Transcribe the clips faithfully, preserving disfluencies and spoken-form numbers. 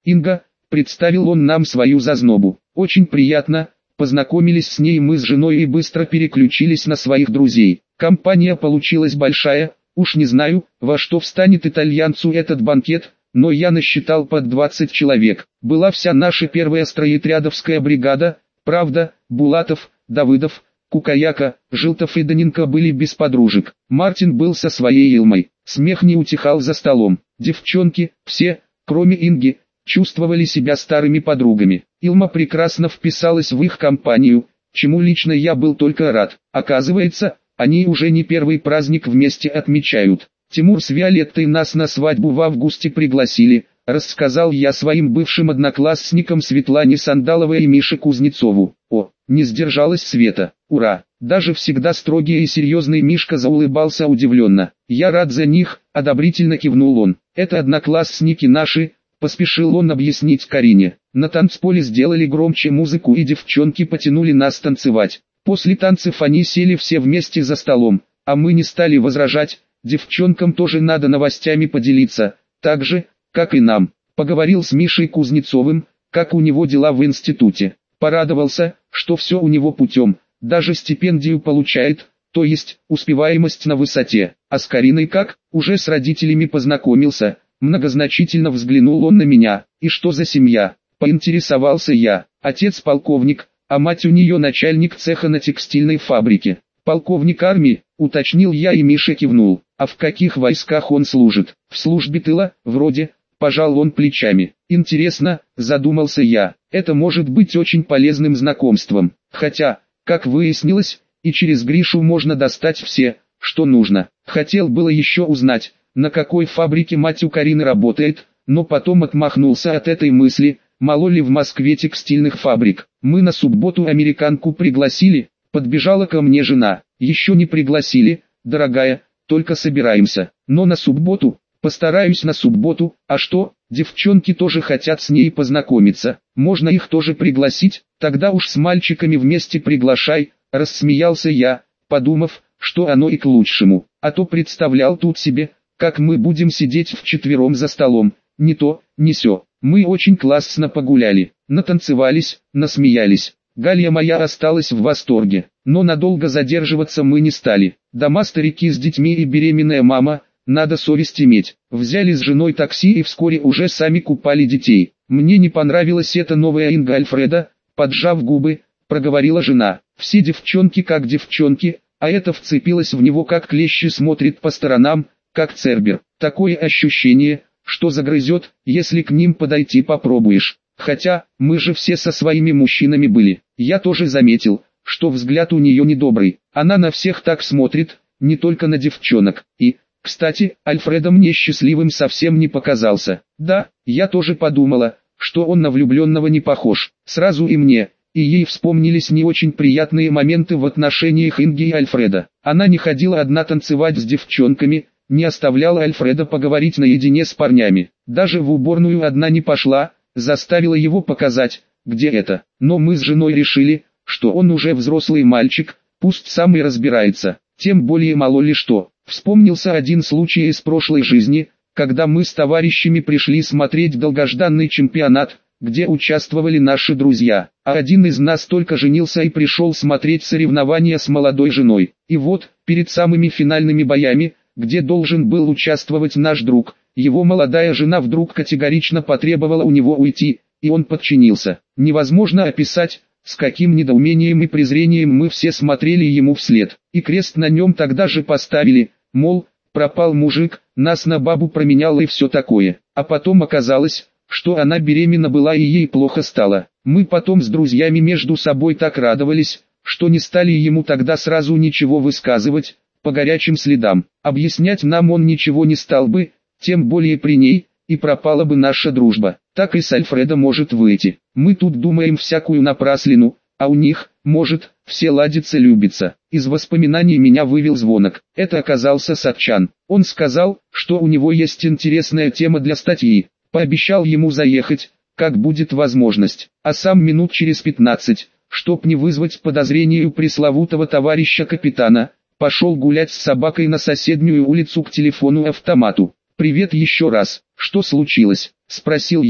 Инга, представил он нам свою зазнобу. Очень приятно, познакомились с ней мы с женой и быстро переключились на своих друзей. Компания получилась большая, уж не знаю, во что встанет итальянцу этот банкет, но я насчитал под двадцать человек. Была вся наша первая строетрядовская бригада, правда, Булатов, Давыдов, Кукаяка, Жилтов и Даненко были без подружек. Мартин был со своей Илмой. Смех не утихал за столом. Девчонки, все, кроме Инги, чувствовали себя старыми подругами. Илма прекрасно вписалась в их компанию, чему лично я был только рад. Оказывается, они уже не первый праздник вместе отмечают. Тимур с Виолеттой нас на свадьбу в августе пригласили, рассказал я своим бывшим одноклассникам Светлане Сандаловой и Мише Кузнецову. О, не сдержалась Света. Ура! Даже всегда строгий и серьезный Мишка заулыбался удивленно. Я рад за них, одобрительно кивнул он. Это одноклассники наши, поспешил он объяснить Карине. На танцполе сделали громче музыку и девчонки потянули нас танцевать. После танцев они сели все вместе за столом, а мы не стали возражать. Девчонкам тоже надо новостями поделиться, так же, как и нам. Поговорил с Мишей Кузнецовым, как у него дела в институте. Порадовался, что все у него путем, даже стипендию получает, то есть успеваемость на высоте. А с Кариной как? Уже с родителями познакомился. Многозначительно взглянул он на меня. И что за семья? Поинтересовался я. Отец полковник, а мать у нее начальник цеха на текстильной фабрике. Полковник армии, уточнил я, и Миша кивнул. А в каких войсках он служит? В службе тыла, вроде, пожал он плечами. Интересно, задумался я, это может быть очень полезным знакомством. Хотя, как выяснилось, и через Гришу можно достать все, что нужно. Хотел было еще узнать, на какой фабрике мать у Карины работает, но потом отмахнулся от этой мысли, мало ли в Москве текстильных фабрик. Мы на субботу американку пригласили, подбежала ко мне жена. Еще не пригласили, дорогая, только собираемся. Но на субботу, постараюсь на субботу. А что, девчонки тоже хотят с ней познакомиться. Можно их тоже пригласить, тогда уж с мальчиками вместе приглашай, рассмеялся я, подумав, что оно и к лучшему. А то представлял тут себе, как мы будем сидеть вчетвером за столом. Не то, не сё. Мы очень классно погуляли, натанцевались, насмеялись. Галя моя осталась в восторге, но надолго задерживаться мы не стали. Дома старики с детьми и беременная мама, надо совесть иметь. Взяли с женой такси и вскоре уже сами купали детей. Мне не понравилась эта новая Инга Альфреда, поджав губы, проговорила жена. Все девчонки как девчонки, а эта вцепилась в него как клещи, смотрит по сторонам, как цербер. Такое ощущение, что загрызет, если к ним подойти попробуешь. Хотя, мы же все со своими мужчинами были. Я тоже заметил, что взгляд у нее недобрый. Она на всех так смотрит, не только на девчонок. И, кстати, Альфредо мне счастливым совсем не показался. Да, я тоже подумала, что он на влюбленного не похож. Сразу и мне, и ей вспомнились не очень приятные моменты в отношениях Инги и Альфреда. Она не ходила одна танцевать с девчонками, не оставляла Альфреда поговорить наедине с парнями. Даже в уборную одна не пошла, заставила его показать, где это. Но мы с женой решили, что он уже взрослый мальчик, пусть сам и разбирается. Тем более мало ли что. Вспомнился один случай из прошлой жизни, когда мы с товарищами пришли смотреть долгожданный чемпионат, где участвовали наши друзья. А один из нас только женился и пришел смотреть соревнования с молодой женой. И вот, перед самыми финальными боями, где должен был участвовать наш друг, его молодая жена вдруг категорично потребовала у него уйти, и он подчинился. Невозможно описать, с каким недоумением и презрением мы все смотрели ему вслед. И крест на нем тогда же поставили, мол, пропал мужик, нас на бабу променял и все такое. А потом оказалось, что она беременна была и ей плохо стало. Мы потом с друзьями между собой так радовались, что не стали ему тогда сразу ничего высказывать, по горячим следам. Объяснять нам он ничего не стал бы, тем более при ней, и пропала бы наша дружба. Так и с Альфредо может выйти. Мы тут думаем всякую напраслину, а у них, может, все ладится любится. Из воспоминаний меня вывел звонок. Это оказался Сатчан. Он сказал, что у него есть интересная тема для статьи. Пообещал ему заехать, как будет возможность. А сам минут через пятнадцать, чтоб не вызвать подозрений у пресловутого товарища капитана, пошел гулять с собакой на соседнюю улицу к телефону-автомату. «Привет еще раз, что случилось?» – спросил я.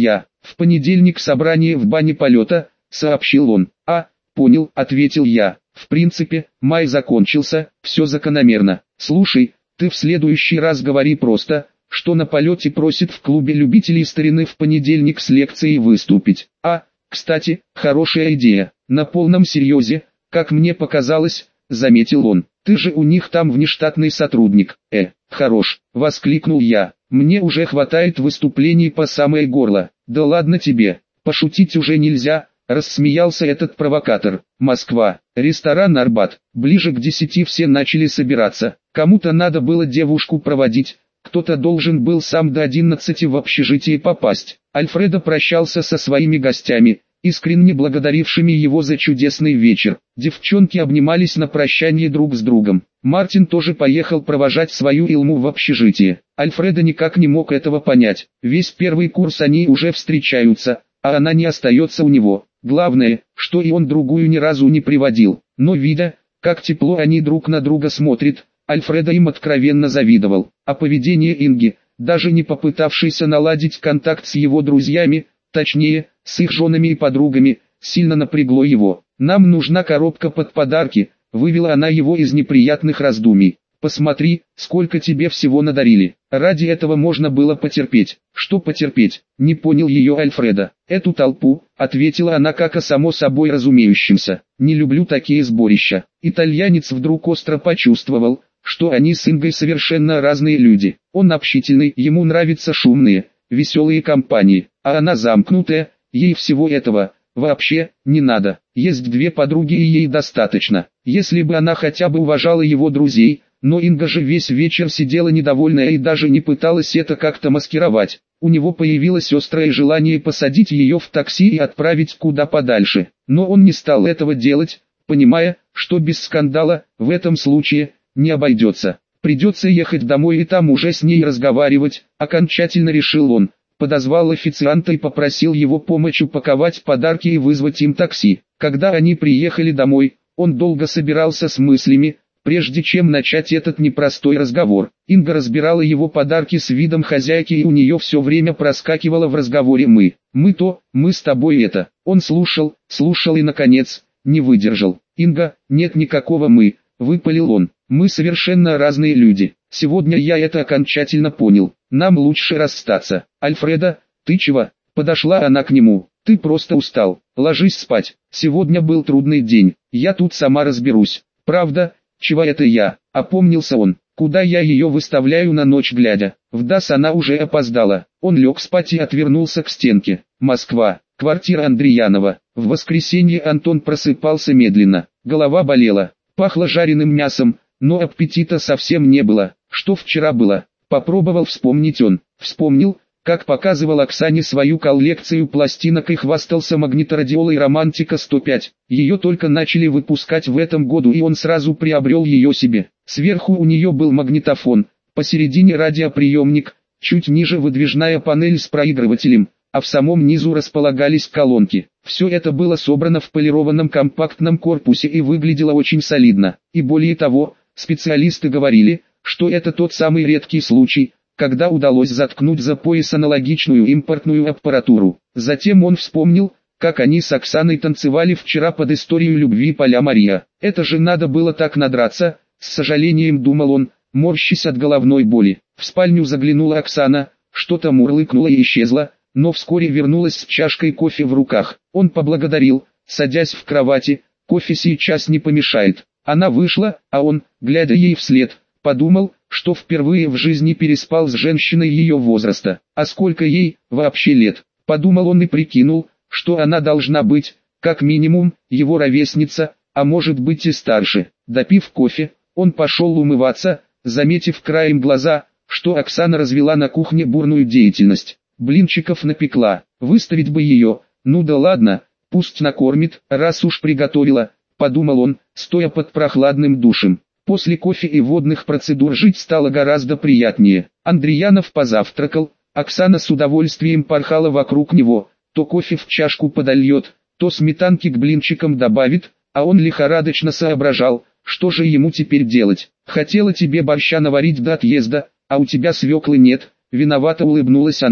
В понедельник собрание в бане полета, сообщил он. А, понял, ответил я. В принципе, май закончился, все закономерно. Слушай, ты в следующий раз говори просто, что на полете просит в клубе любителей старины в понедельник с лекцией выступить. А, кстати, хорошая идея. На полном серьезе, как мне показалось, заметил он. Ты же у них там внештатный сотрудник. Э, хорош, воскликнул я. Мне уже хватает выступлений по самое горло. Да ладно тебе, пошутить уже нельзя, рассмеялся этот провокатор. Москва, ресторан Арбат. Ближе к десяти все начали собираться. Кому-то надо было девушку проводить, кто-то должен был сам до одиннадцати в общежитие попасть. Альфредо прощался со своими гостями, искренне благодарившими его за чудесный вечер. Девчонки обнимались на прощание друг с другом. Мартин тоже поехал провожать свою Илму в общежитие. Альфредо никак не мог этого понять. Весь первый курс они уже встречаются, а она не остается у него. Главное, что и он другую ни разу не приводил. Но видя, как тепло они друг на друга смотрят, Альфредо им откровенно завидовал. А поведение Инги, даже не попытавшейся наладить контакт с его друзьями, точнее, с их женами и подругами, сильно напрягло его. «Нам нужна коробка под подарки», — вывела она его из неприятных раздумий. «Посмотри, сколько тебе всего надарили. Ради этого можно было потерпеть». «Что потерпеть?» — не понял ее Альфредо. «Эту толпу», — ответила она как о само собой разумеющемся. «Не люблю такие сборища». Итальянец вдруг остро почувствовал, что они с Ингой совершенно разные люди. Он общительный, ему нравятся шумные, веселые компании, а она замкнутая, ей всего этого вообще не надо. Есть две подруги и ей достаточно. Если бы она хотя бы уважала его друзей, но Инга же весь вечер сидела недовольная и даже не пыталась это как-то маскировать. У него появилось острое желание посадить ее в такси и отправить куда подальше. Но он не стал этого делать, понимая, что без скандала, в этом случае, не обойдется. Придется ехать домой и там уже с ней разговаривать, окончательно решил он. Подозвал официанта и попросил его помочь упаковать подарки и вызвать им такси. Когда они приехали домой, он долго собирался с мыслями, прежде чем начать этот непростой разговор. Инга разбирала его подарки с видом хозяйки и у нее все время проскакивало в разговоре «мы». «Мы то, мы с тобой это». Он слушал, слушал и наконец, не выдержал. «Инга, нет никакого «мы», — выпалил он. «Мы совершенно разные люди. Сегодня я это окончательно понял. Нам лучше расстаться». «Альфредо, ты чего?» Подошла она к нему. «Ты просто устал. Ложись спать. Сегодня был трудный день. Я тут сама разберусь». «Правда? Чего это я?» Опомнился он. «Куда я ее выставляю на ночь глядя?» В ДАС она уже опоздала. Он лег спать и отвернулся к стенке. Москва. Квартира Андреянова. В воскресенье Антон просыпался медленно. Голова болела. Пахло жареным мясом, но аппетита совсем не было. Что вчера было? Попробовал вспомнить он. Вспомнил, как показывал Оксане свою коллекцию пластинок и хвастался магниторадиолой «Романтика сто пять». Ее только начали выпускать в этом году и он сразу приобрел ее себе. Сверху у нее был магнитофон, посередине радиоприемник, чуть ниже выдвижная панель с проигрывателем, а в самом низу располагались колонки. Все это было собрано в полированном компактном корпусе и выглядело очень солидно. И более того, специалисты говорили, что это тот самый редкий случай, когда удалось заткнуть за пояс аналогичную импортную аппаратуру. Затем он вспомнил, как они с Оксаной танцевали вчера под историю любви Поля Мария. Это же надо было так надраться, с сожалением думал он, морщась от головной боли. В спальню заглянула Оксана, что-то мурлыкнула и исчезла, но вскоре вернулась с чашкой кофе в руках. Он поблагодарил, садясь в кровати, кофе сейчас не помешает. Она вышла, а он, глядя ей вслед, подумал, что впервые в жизни переспал с женщиной ее возраста. А сколько ей, вообще лет? Подумал он и прикинул, что она должна быть, как минимум, его ровесница, а может быть и старше. Допив кофе, он пошел умываться, заметив краем глаза, что Оксана развела на кухне бурную деятельность. Блинчиков напекла, выставить бы ее, ну да ладно, пусть накормит, раз уж приготовила, подумал он, стоя под прохладным душем. После кофе и водных процедур жить стало гораздо приятнее. Андреянов позавтракал, Оксана с удовольствием порхала вокруг него, то кофе в чашку подольет, то сметанки к блинчикам добавит, а он лихорадочно соображал, что же ему теперь делать. «Хотела тебе борща наварить до отъезда, а у тебя свеклы нет», виновато улыбнулась она.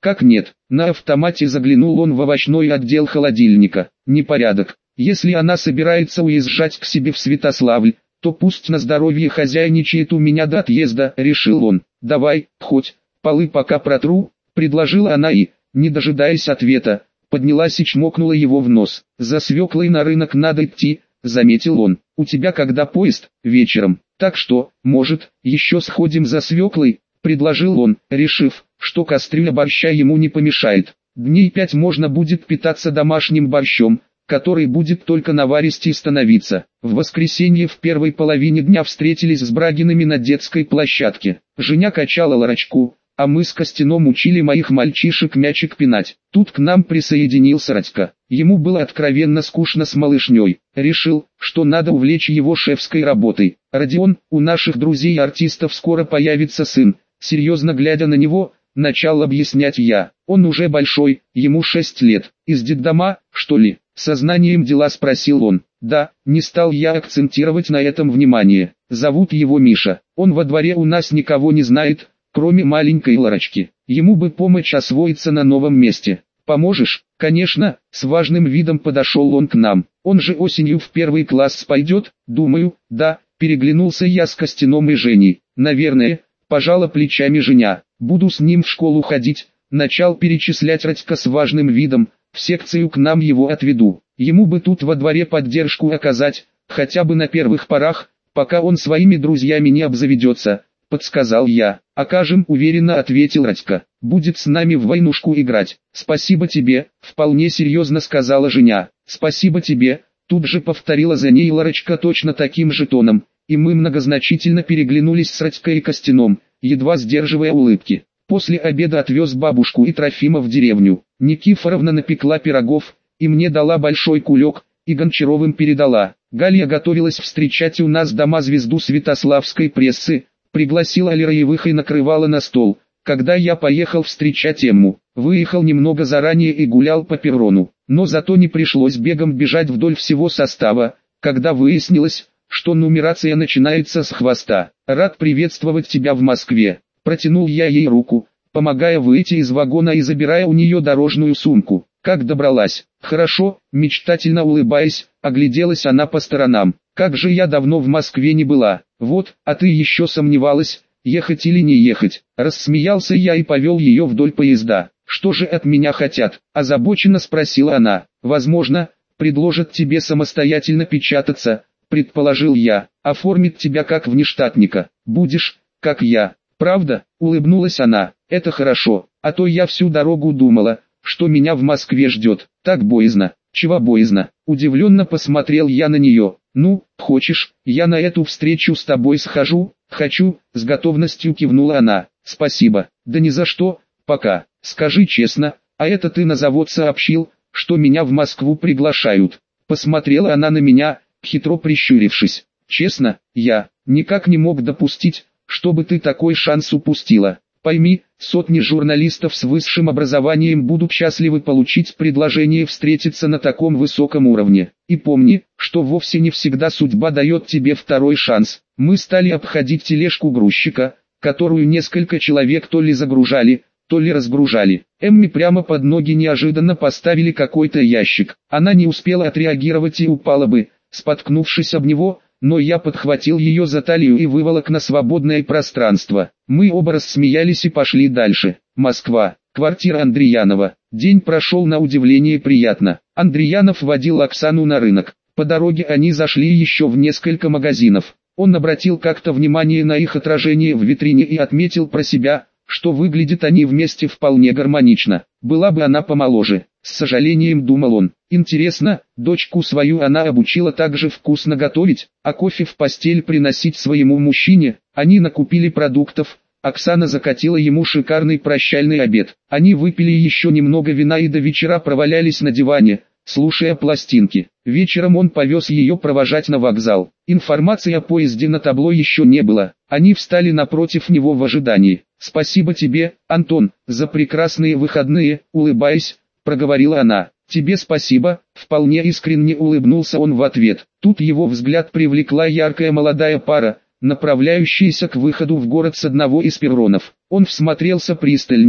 Как нет? На автомате заглянул он в овощной отдел холодильника. Непорядок. Если она собирается уезжать к себе в Святославль, то пусть на здоровье хозяйничает у меня до отъезда, решил он. Давай, хоть, полы пока протру, предложила она и, не дожидаясь ответа, поднялась и чмокнула его в нос. За свеклой на рынок надо идти, заметил он. У тебя когда поезд? Вечером. Так что, может, еще сходим за свеклой, предложил он, решив, что кастрюля борща ему не помешает. Дней пять можно будет питаться домашним борщом, который будет только наваристей становиться. В воскресенье в первой половине дня встретились с Брагиными на детской площадке. Женя качала ларочку, а мы с Костяном учили моих мальчишек мячик пинать. Тут к нам присоединился Радька. Ему было откровенно скучно с малышней. Решил, что надо увлечь его шефской работой. Родион, у наших друзей-артистов скоро появится сын. Серьезно глядя на него, начал объяснять я. Он уже большой, ему шесть лет. Из детдома, что ли? Сознанием дела спросил он. Да, не стал я акцентировать на этом внимание. Зовут его Миша. Он во дворе у нас никого не знает, кроме маленькой Ларочки. Ему бы помочь освоиться на новом месте. Поможешь? Конечно, с важным видом подошел он к нам. Он же осенью в первый класс пойдет? Думаю, да, переглянулся я с Костяном и Женей. Наверное, пожала плечами Женя. Буду с ним в школу ходить. Начал перечислять Радька с важным видом. В секцию к нам его отведу. Ему бы тут во дворе поддержку оказать, хотя бы на первых порах, пока он своими друзьями не обзаведется, подсказал я. Окажем, уверенно ответил Радька. Будет с нами в войнушку играть. Спасибо тебе, вполне серьезно сказала Женя. Спасибо тебе, тут же повторила за ней Ларочка точно таким же тоном, и мы многозначительно переглянулись с Радькой и Костяном, едва сдерживая улыбки. После обеда отвез бабушку и Трофима в деревню. Никифоровна напекла пирогов, и мне дала большой кулек, и Гончаровым передала. Галя готовилась встречать у нас дома звезду святославской прессы, пригласила Лероевых и накрывала на стол. Когда я поехал встречать Эмму, выехал немного заранее и гулял по перрону, но зато не пришлось бегом бежать вдоль всего состава, когда выяснилось, что нумерация начинается с хвоста. Рад приветствовать тебя в Москве. Протянул я ей руку, помогая выйти из вагона и забирая у нее дорожную сумку. Как добралась? Хорошо, мечтательно улыбаясь, огляделась она по сторонам. Как же я давно в Москве не была. Вот, а ты еще сомневалась, ехать или не ехать. Рассмеялся я и повел ее вдоль поезда. Что же от меня хотят? Озабоченно спросила она. Возможно, предложат тебе самостоятельно печататься, предположил я. Оформить тебя как внештатника. Будешь, как я. Правда, улыбнулась она, это хорошо, а то я всю дорогу думала, что меня в Москве ждет, так боязно. Чего боязно? Удивленно посмотрел я на нее. Ну, хочешь, я на эту встречу с тобой схожу? Хочу, с готовностью кивнула она. Спасибо, да ни за что, пока. Скажи честно, а это ты на завод сообщил, что меня в Москву приглашают? Посмотрела она на меня, хитро прищурившись. Честно, я никак не мог допустить, чтобы ты такой шанс упустила. Пойми, сотни журналистов с высшим образованием будут счастливы получить предложение встретиться на таком высоком уровне. И помни, что вовсе не всегда судьба дает тебе второй шанс. Мы стали обходить тележку грузчика, которую несколько человек то ли загружали, то ли разгружали. Эмми прямо под ноги неожиданно поставили какой-то ящик. Она не успела отреагировать и упала бы, споткнувшись об него, но я подхватил ее за талию и выволок на свободное пространство. Мы оба рассмеялись и пошли дальше. Москва, квартира Андреянова. День прошел на удивление приятно. Андреянов водил Оксану на рынок. По дороге они зашли еще в несколько магазинов. Он обратил как-то внимание на их отражение в витрине и отметил про себя, что выглядят они вместе вполне гармонично. Была бы она помоложе. С сожалением думал он. Интересно, дочку свою она обучила так же вкусно готовить, а кофе в постель приносить своему мужчине. Они накупили продуктов. Оксана закатила ему шикарный прощальный обед. Они выпили еще немного вина и до вечера провалялись на диване, слушая пластинки. Вечером он повез ее провожать на вокзал. Информации о поезде на табло еще не было. Они встали напротив него в ожидании. «Спасибо тебе, Антон, за прекрасные выходные», улыбаясь, проговорила она. «Тебе спасибо», вполне искренне улыбнулся он в ответ. Тут его взгляд привлекла яркая молодая пара, направляющаяся к выходу в город с одного из перронов. Он всмотрелся пристальнее,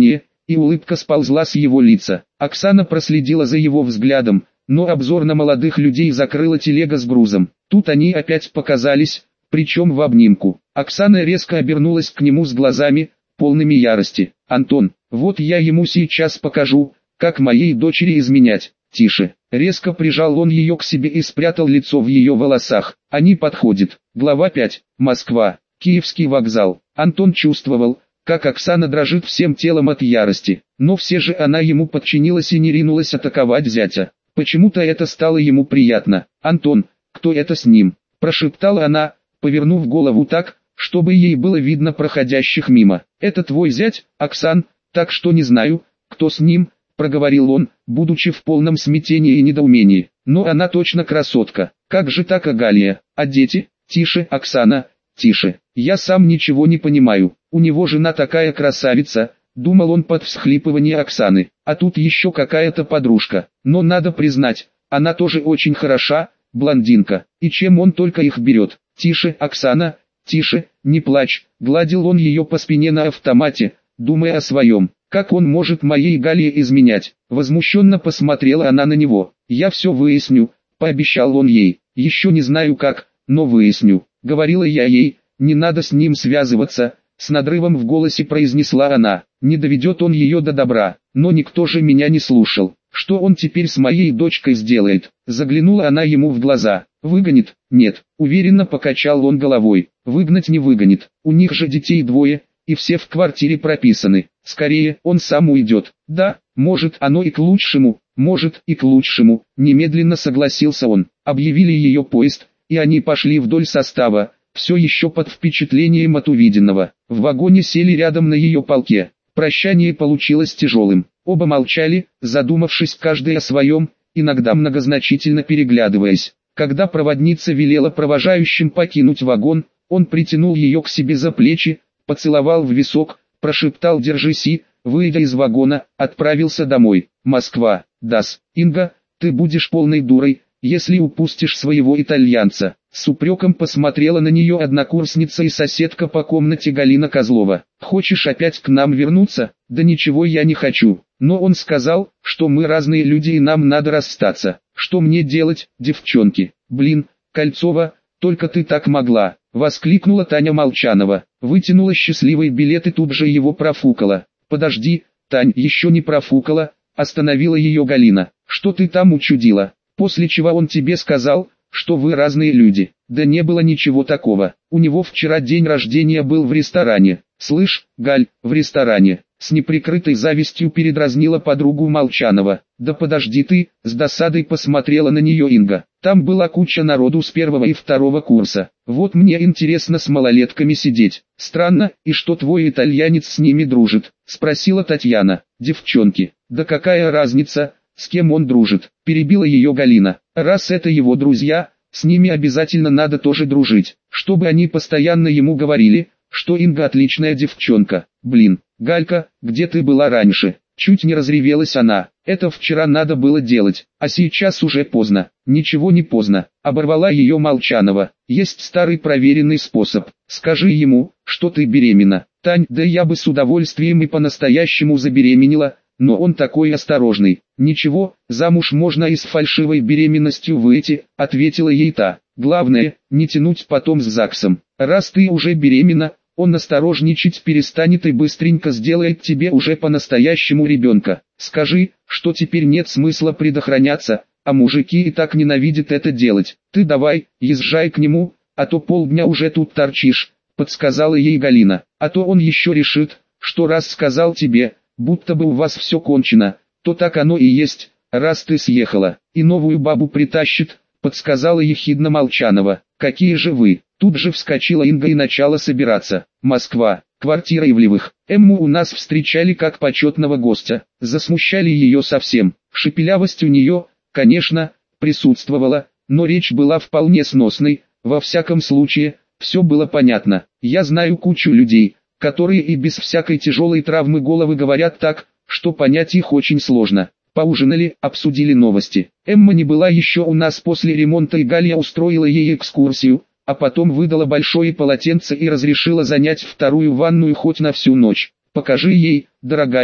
и улыбка сползла с его лица. Оксана проследила за его взглядом, но обзор на молодых людей закрыла телега с грузом. Тут они опять показались, причем в обнимку. Оксана резко обернулась к нему с глазами, полными ярости. «Антон, вот я ему сейчас покажу, как моей дочери изменять». «Тише». Резко прижал он ее к себе и спрятал лицо в ее волосах. Они подходят. Глава пять. Москва. Киевский вокзал. Антон чувствовал, как Оксана дрожит всем телом от ярости. Но все же она ему подчинилась и не ринулась атаковать зятя. Почему-то это стало ему приятно. «Антон, кто это с ним?» – прошептала она, повернув голову так, чтобы ей было видно проходящих мимо. «Это твой зять, Оксан, так что не знаю, кто с ним», – проговорил он, будучи в полном смятении и недоумении. «Но она точно красотка. Как же так, Агалия? А дети? Тише, Оксана, тише. Я сам ничего не понимаю. У него жена такая красавица», – думал он под всхлипывание Оксаны. «А тут еще какая-то подружка. Но надо признать, она тоже очень хороша, блондинка. И чем он только их берет?» «Тише, Оксана, тише, не плачь», – гладил он ее по спине на автомате, думая о своем. «Как он может моей Галии изменять?» Возмущенно посмотрела она на него. «Я все выясню», – пообещал он ей. «Еще не знаю как, но выясню», – говорила я ей. «Не надо с ним связываться», – с надрывом в голосе произнесла она. «Не доведет он ее до добра, но никто же меня не слушал. Что он теперь с моей дочкой сделает?» Заглянула она ему в глаза. «Выгонит?» «Нет», – уверенно покачал он головой. «Выгнать не выгонит, у них же детей двое, и все в квартире прописаны. Скорее, он сам уйдет». «Да, может, оно и к лучшему, может и к лучшему», – немедленно согласился он. Объявили ее поезд, и они пошли вдоль состава, все еще под впечатлением от увиденного. В вагоне сели рядом на ее полке. Прощание получилось тяжелым. Оба молчали, задумавшись каждый о своем, иногда многозначительно переглядываясь. Когда проводница велела провожающим покинуть вагон, он притянул ее к себе за плечи, поцеловал в висок, прошептал «держись» и, выйдя из вагона, отправился домой. Москва. «Дас, Инга, ты будешь полной дурой, если упустишь своего итальянца». С упреком посмотрела на нее однокурсница и соседка по комнате Галина Козлова. «Хочешь опять к нам вернуться?» «Да ничего я не хочу. Но он сказал, что мы разные люди и нам надо расстаться. Что мне делать, девчонки?» «Блин, Кольцова, только ты так могла!» — воскликнула Таня Молчанова. Вытянула счастливый билет и тут же его профукала. «Подожди, Тань, еще не профукала», — остановила ее Галина. «Что ты там учудила? После чего он тебе сказал, что вы разные люди?» «Да не было ничего такого. У него вчера день рождения был в ресторане». «Слышь, Галь, в ресторане?» С неприкрытой завистью передразнила подругу Молчанова. «Да подожди ты», с досадой посмотрела на нее Инга. «Там была куча народу с первого и второго курса. Вот мне интересно с малолетками сидеть». «Странно, и что твой итальянец с ними дружит?» Спросила Татьяна. «Девчонки, да какая разница, с кем он дружит?» Перебила ее Галина. «Раз это его друзья, с ними обязательно надо тоже дружить, чтобы они постоянно ему говорили, что Инга отличная девчонка. Блин, Галька, где ты была раньше?» Чуть не разревелась она. «Это вчера надо было делать, а сейчас уже поздно». «Ничего не поздно», оборвала ее Молчанова. «Есть старый проверенный способ. Скажи ему, что ты беременна». «Тань, да я бы с удовольствием и по-настоящему забеременела, но он такой осторожный». «Ничего, замуж можно и с фальшивой беременностью выйти», ответила ей та. «Главное, не тянуть потом с ЗАГСом. Раз ты уже беременна, он осторожничать перестанет и быстренько сделает тебе уже по-настоящему ребенка. Скажи, что теперь нет смысла предохраняться, а мужики и так ненавидят это делать. Ты давай, езжай к нему, а то полдня уже тут торчишь», подсказала ей Галина. «А то он еще решит, что раз сказал тебе, будто бы у вас все кончено, то так оно и есть, раз ты съехала, и новую бабу притащит», подсказала ехидно Молчанова. «Какие же вы?» Тут же вскочила Инга и начала собираться. Москва. Квартира Ивлевых. Эмму у нас встречали как почетного гостя. Засмущали ее совсем. Шепелявость у нее, конечно, присутствовала, но речь была вполне сносной. Во всяком случае, все было понятно. Я знаю кучу людей, которые и без всякой тяжелой травмы головы говорят так, что понять их очень сложно. Поужинали, обсудили новости. Эмма не была еще у нас после ремонта, и Галя устроила ей экскурсию, а потом выдала большое полотенце и разрешила занять вторую ванную хоть на всю ночь. «Покажи ей, дорогая,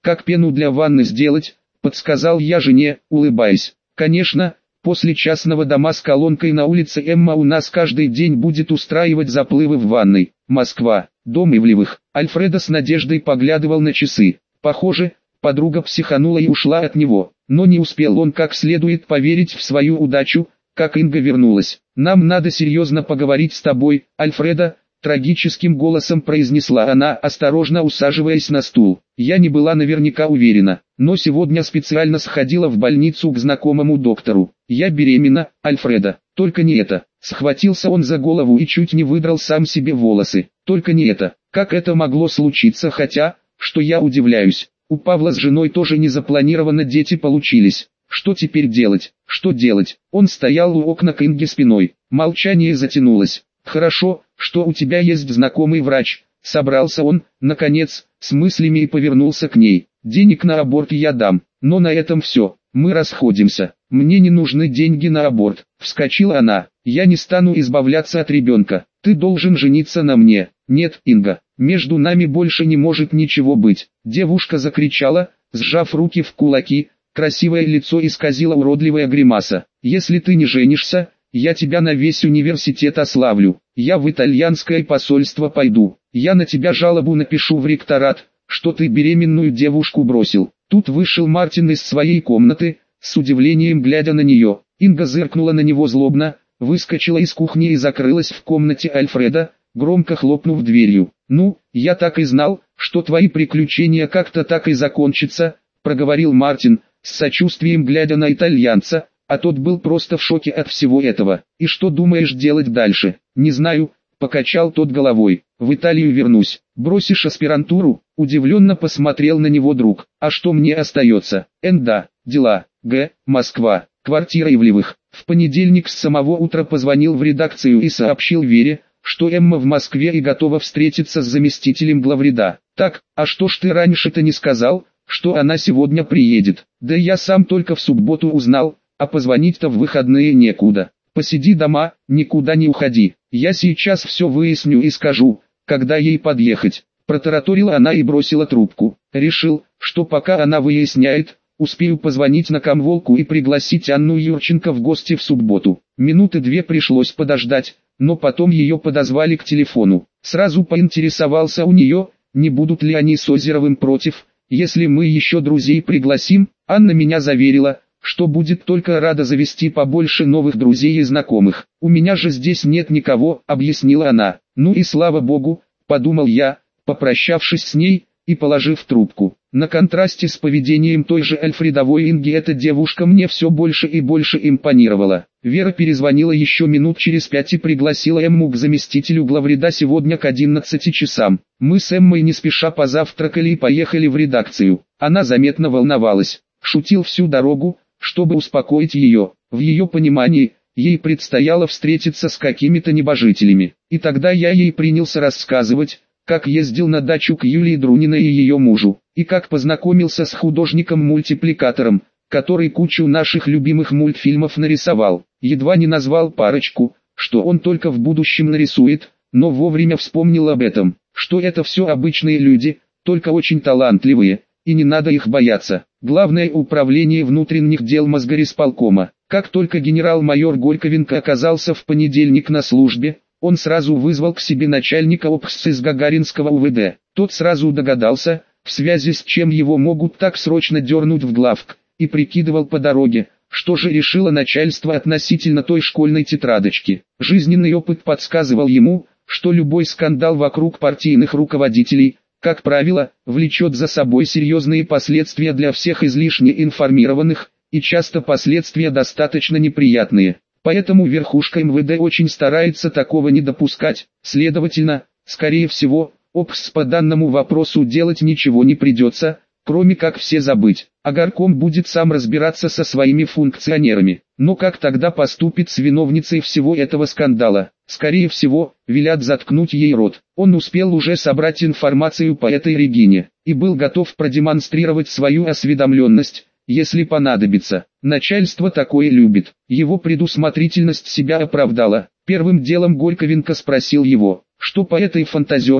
Как пену для ванны сделать, подсказал я жене, улыбаясь. Конечно, после частного дома с колонкой на улице Эмма у нас каждый день будет устраивать заплывы в ванной. Москва, дом Ивлевых. Альфредо с надеждой поглядывал на часы. Похоже, подруга психанула и ушла от него. Но не успел он как следует поверить в свою удачу, как Инга вернулась. «Нам надо серьезно поговорить с тобой, Альфредо», — трагическим голосом произнесла она, осторожно усаживаясь на стул. Я не была наверняка уверена, но сегодня специально сходила в больницу к знакомому доктору. «Я беременна, Альфредо, только не это». Схватился он за голову и чуть не выдрал сам себе волосы. «Только не это. Как это могло случиться, хотя, что я удивляюсь. У Павла с женой тоже незапланированно дети получились. Что теперь делать? Что делать?» Он стоял у окна к Инге спиной. Молчание затянулось. «Хорошо, что у тебя есть знакомый врач», — собрался он, наконец, с мыслями и повернулся к ней. «Денег на аборт я дам, но на этом все, мы расходимся. Мне не нужны деньги на аборт», — вскочила она. «Я не стану избавляться от ребенка, ты должен жениться на мне». «Нет, Инга, между нами больше не может ничего быть», — девушка закричала, сжав руки в кулаки. Красивое лицо исказила уродливая гримаса. «Если ты не женишься, я тебя на весь университет ославлю. Я в итальянское посольство пойду. Я на тебя жалобу напишу в ректорат, что ты беременную девушку бросил». Тут вышел Мартин из своей комнаты, с удивлением глядя на нее. Инга зыркнула на него злобно, выскочила из кухни и закрылась в комнате Альфреда, громко хлопнув дверью. «Ну, я так и знал, что твои приключения как-то так и закончатся», — проговорил Мартин, с сочувствием глядя на итальянца, а тот был просто в шоке от всего этого. «И что думаешь делать дальше?» «Не знаю», — покачал тот головой. «В Италию вернусь». «Бросишь аспирантуру?» — удивленно посмотрел на него друг. «А что мне остается?» «Н да, дела. Г. Москва. Квартира Ивлевых». В понедельник с самого утра позвонил в редакцию и сообщил Вере, что Эмма в Москве и готова встретиться с заместителем главреда. «Так, а что ж ты раньше-то не сказал, что она сегодня приедет?» «Да я сам только в субботу узнал, а позвонить-то в выходные некуда. Посиди дома, никуда не уходи. Я сейчас все выясню и скажу, когда ей подъехать». Протараторила она и бросила трубку. Решил, что пока она выясняет, успею позвонить на Комволку и пригласить Анну Юрченко в гости в субботу. Минуты две пришлось подождать, но потом ее подозвали к телефону. Сразу поинтересовался у нее, не будут ли они с Озеровым против, если мы еще друзей пригласим. Анна меня заверила, что будет только рада завести побольше новых друзей и знакомых. «У меня же здесь нет никого», — объяснила она. «Ну и слава богу», — подумал я, попрощавшись с ней и положив трубку. На контрасте с поведением той же Альфредовой Инги эта девушка мне все больше и больше импонировала. Вера перезвонила еще минут через пять и пригласила Эмму к заместителю главреда сегодня к одиннадцати часам. Мы с Эммой не спеша позавтракали и поехали в редакцию. Она заметно волновалась. Шутил всю дорогу, чтобы успокоить ее. В ее понимании, ей предстояло встретиться с какими-то небожителями. И тогда я ей принялся рассказывать, как ездил на дачу к Юлии Друниной и ее мужу, и как познакомился с художником-мультипликатором, который кучу наших любимых мультфильмов нарисовал. Едва не назвал парочку, что он только в будущем нарисует, но вовремя вспомнил об этом, что это все обычные люди, только очень талантливые, и не надо их бояться. Главное управление внутренних дел мосгорисполкома. Как только генерал-майор Горьковенко оказался в понедельник на службе, он сразу вызвал к себе начальника ОПС из Гагаринского УВД. Тот сразу догадался, в связи с чем его могут так срочно дернуть в главк, и прикидывал по дороге, что же решило начальство относительно той школьной тетрадочки. Жизненный опыт подсказывал ему, что любой скандал вокруг партийных руководителей, как правило, влечет за собой серьезные последствия для всех излишне информированных, и часто последствия достаточно неприятные. Поэтому верхушка эм вэ дэ очень старается такого не допускать. Следовательно, скорее всего, ОПС по данному вопросу делать ничего не придется, кроме как все забыть. А горком будет сам разбираться со своими функционерами. Но как тогда поступит с виновницей всего этого скандала? Скорее всего, велят заткнуть ей рот. Он успел уже собрать информацию по этой Регине, и был готов продемонстрировать свою осведомленность, если понадобится. Начальство такое любит. Его предусмотрительность себя оправдала. Первым делом Горьковенко спросил его, что по этой фантазерке,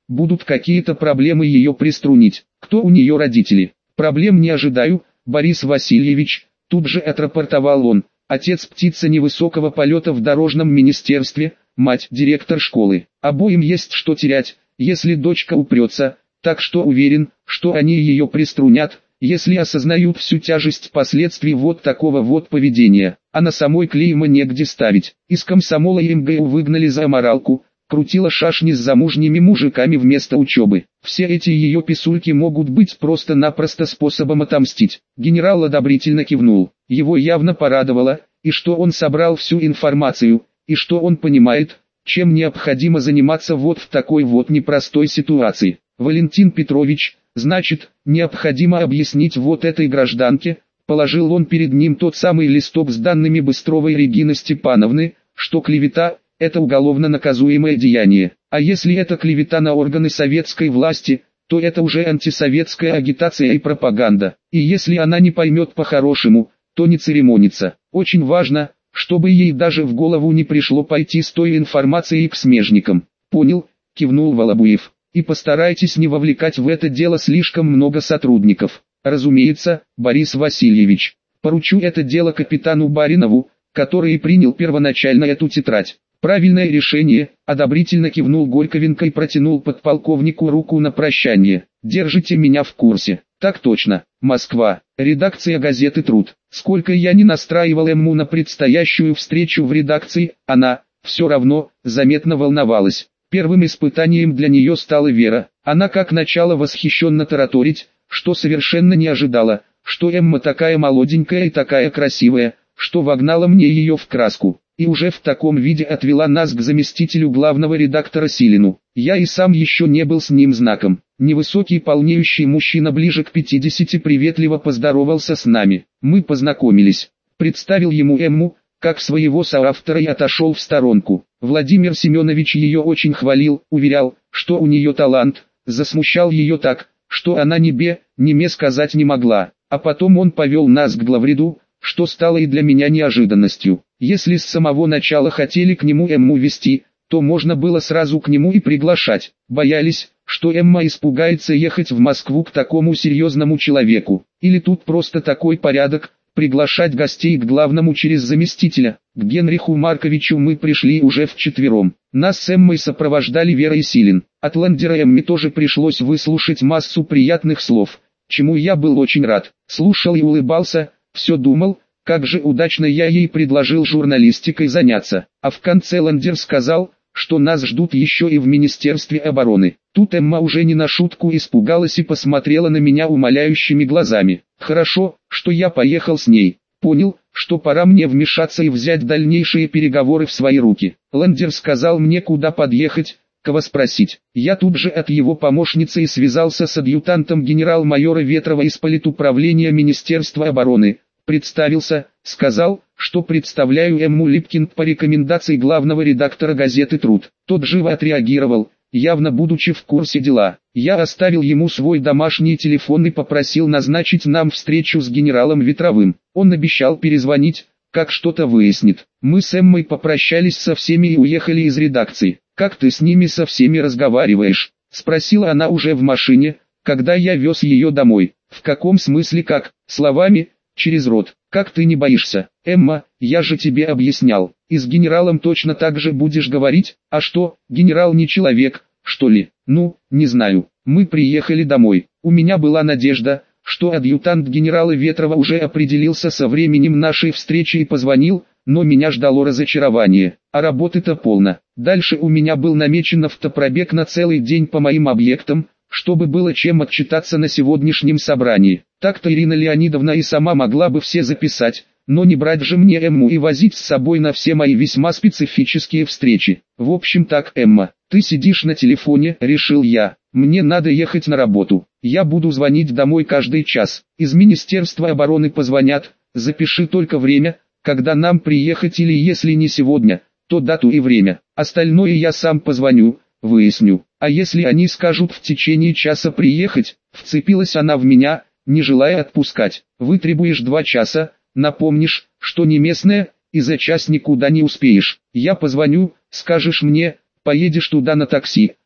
будут какие-то проблемы ее приструнить. Кто у нее родители? Проблем не ожидаю, Борис Васильевич, тут же отрапортовал он. Отец птица невысокого полета в дорожном министерстве, мать директор школы. Обоим есть что терять, если дочка упрется, так что уверен, что они ее приструнят, если осознают всю тяжесть последствий вот такого вот поведения. А на самой клейма негде ставить. Из комсомола и эм гэ у выгнали за аморалку, крутила шашни с замужними мужиками вместо учебы. Все эти ее писульки могут быть просто-напросто способом отомстить. Генерал одобрительно кивнул. Его явно порадовало, и что он собрал всю информацию, и что он понимает, чем необходимо заниматься вот в такой вот непростой ситуации. Валентин Петрович, значит, необходимо объяснить вот этой гражданке, положил он перед ним тот самый листок с данными Быстровой Регины Степановны, что клевета – это уголовно наказуемое деяние. А если это клевета на органы советской власти, то это уже антисоветская агитация и пропаганда. И если она не поймет по-хорошему, то не церемонится. Очень важно, чтобы ей даже в голову не пришло пойти с той информацией к смежникам. Понял, кивнул Волобуев. И постарайтесь не вовлекать в это дело слишком много сотрудников. Разумеется, Борис Васильевич. Поручу это дело капитану Баринову, который и принял первоначально эту тетрадь. Правильное решение, одобрительно кивнул Горьковенко и протянул подполковнику руку на прощание. Держите меня в курсе. Так точно. Москва. Редакция газеты «Труд». Сколько я не настраивал Эмму на предстоящую встречу в редакции, она, все равно, заметно волновалась. Первым испытанием для нее стала Вера. Она как начала восхищенно тараторить, что совершенно не ожидала, что Эмма такая молоденькая и такая красивая, что вогнала мне ее в краску. И уже в таком виде отвела нас к заместителю главного редактора Силину. Я и сам еще не был с ним знаком. Невысокий полнеющий мужчина ближе к пятидесяти приветливо поздоровался с нами. Мы познакомились. Представил ему Эмму, как своего соавтора, и отошел в сторонку. Владимир Семенович ее очень хвалил, уверял, что у нее талант, засмущал ее так, что она ни бе, ни ме сказать не могла. А потом он повел нас к главреду, что стало и для меня неожиданностью. Если с самого начала хотели к нему Эмму вести, то можно было сразу к нему и приглашать. Боялись, что Эмма испугается ехать в Москву к такому серьезному человеку. Или тут просто такой порядок, приглашать гостей к главному через заместителя. К Генриху Марковичу мы пришли уже вчетвером. Нас с Эммой сопровождали Вера и Силин. От лендера Эмме тоже пришлось выслушать массу приятных слов, чему я был очень рад. Слушал и улыбался, все думал, как же удачно я ей предложил журналистикой заняться. А в конце лендер сказал, что нас ждут еще и в Министерстве обороны. Тут Эмма уже не на шутку испугалась и посмотрела на меня умоляющими глазами. Хорошо, что я поехал с ней. Понял, что пора мне вмешаться и взять дальнейшие переговоры в свои руки. Лендер сказал мне, куда подъехать, кого спросить. Я тут же от его помощницы и связался с адъютантом генерал-майора Ветрова из политуправления Министерства обороны. Представился, сказал, что представляю Эмму Липкинд по рекомендации главного редактора газеты «Труд». Тот живо отреагировал, явно будучи в курсе дела. Я оставил ему свой домашний телефон и попросил назначить нам встречу с генералом Ветровым. Он обещал перезвонить, как что-то выяснит. Мы с Эммой попрощались со всеми и уехали из редакции. «Как ты с ними со всеми разговариваешь?» — спросила она уже в машине, когда я вез ее домой. «В каком смысле как? Словами?» «Через рот. Как ты не боишься? Эмма, я же тебе объяснял. И с генералом точно так же будешь говорить? А что, генерал не человек, что ли?» «Ну, не знаю. Мы приехали домой. У меня была надежда, что адъютант генерала Ветрова уже определился со временем нашей встречи и позвонил, но меня ждало разочарование. А работы-то полно. Дальше у меня был намечен автопробег на целый день по моим объектам, чтобы было чем отчитаться на сегодняшнем собрании. Так-то Ирина Леонидовна и сама могла бы все записать, но не брать же мне Эмму и возить с собой на все мои весьма специфические встречи. В общем так, Эмма, ты сидишь на телефоне, решил я. Мне надо ехать на работу. Я буду звонить домой каждый час. Из Министерства обороны позвонят, запиши только время, когда нам приехать, или если не сегодня, то дату и время. Остальное я сам позвоню, выясню. А если они скажут в течение часа приехать? Вцепилась она в меня, не желая отпускать. Вытребуешь два часа, напомнишь, что не местная, и за час никуда не успеешь. Я позвоню, скажешь мне, поедешь туда на такси,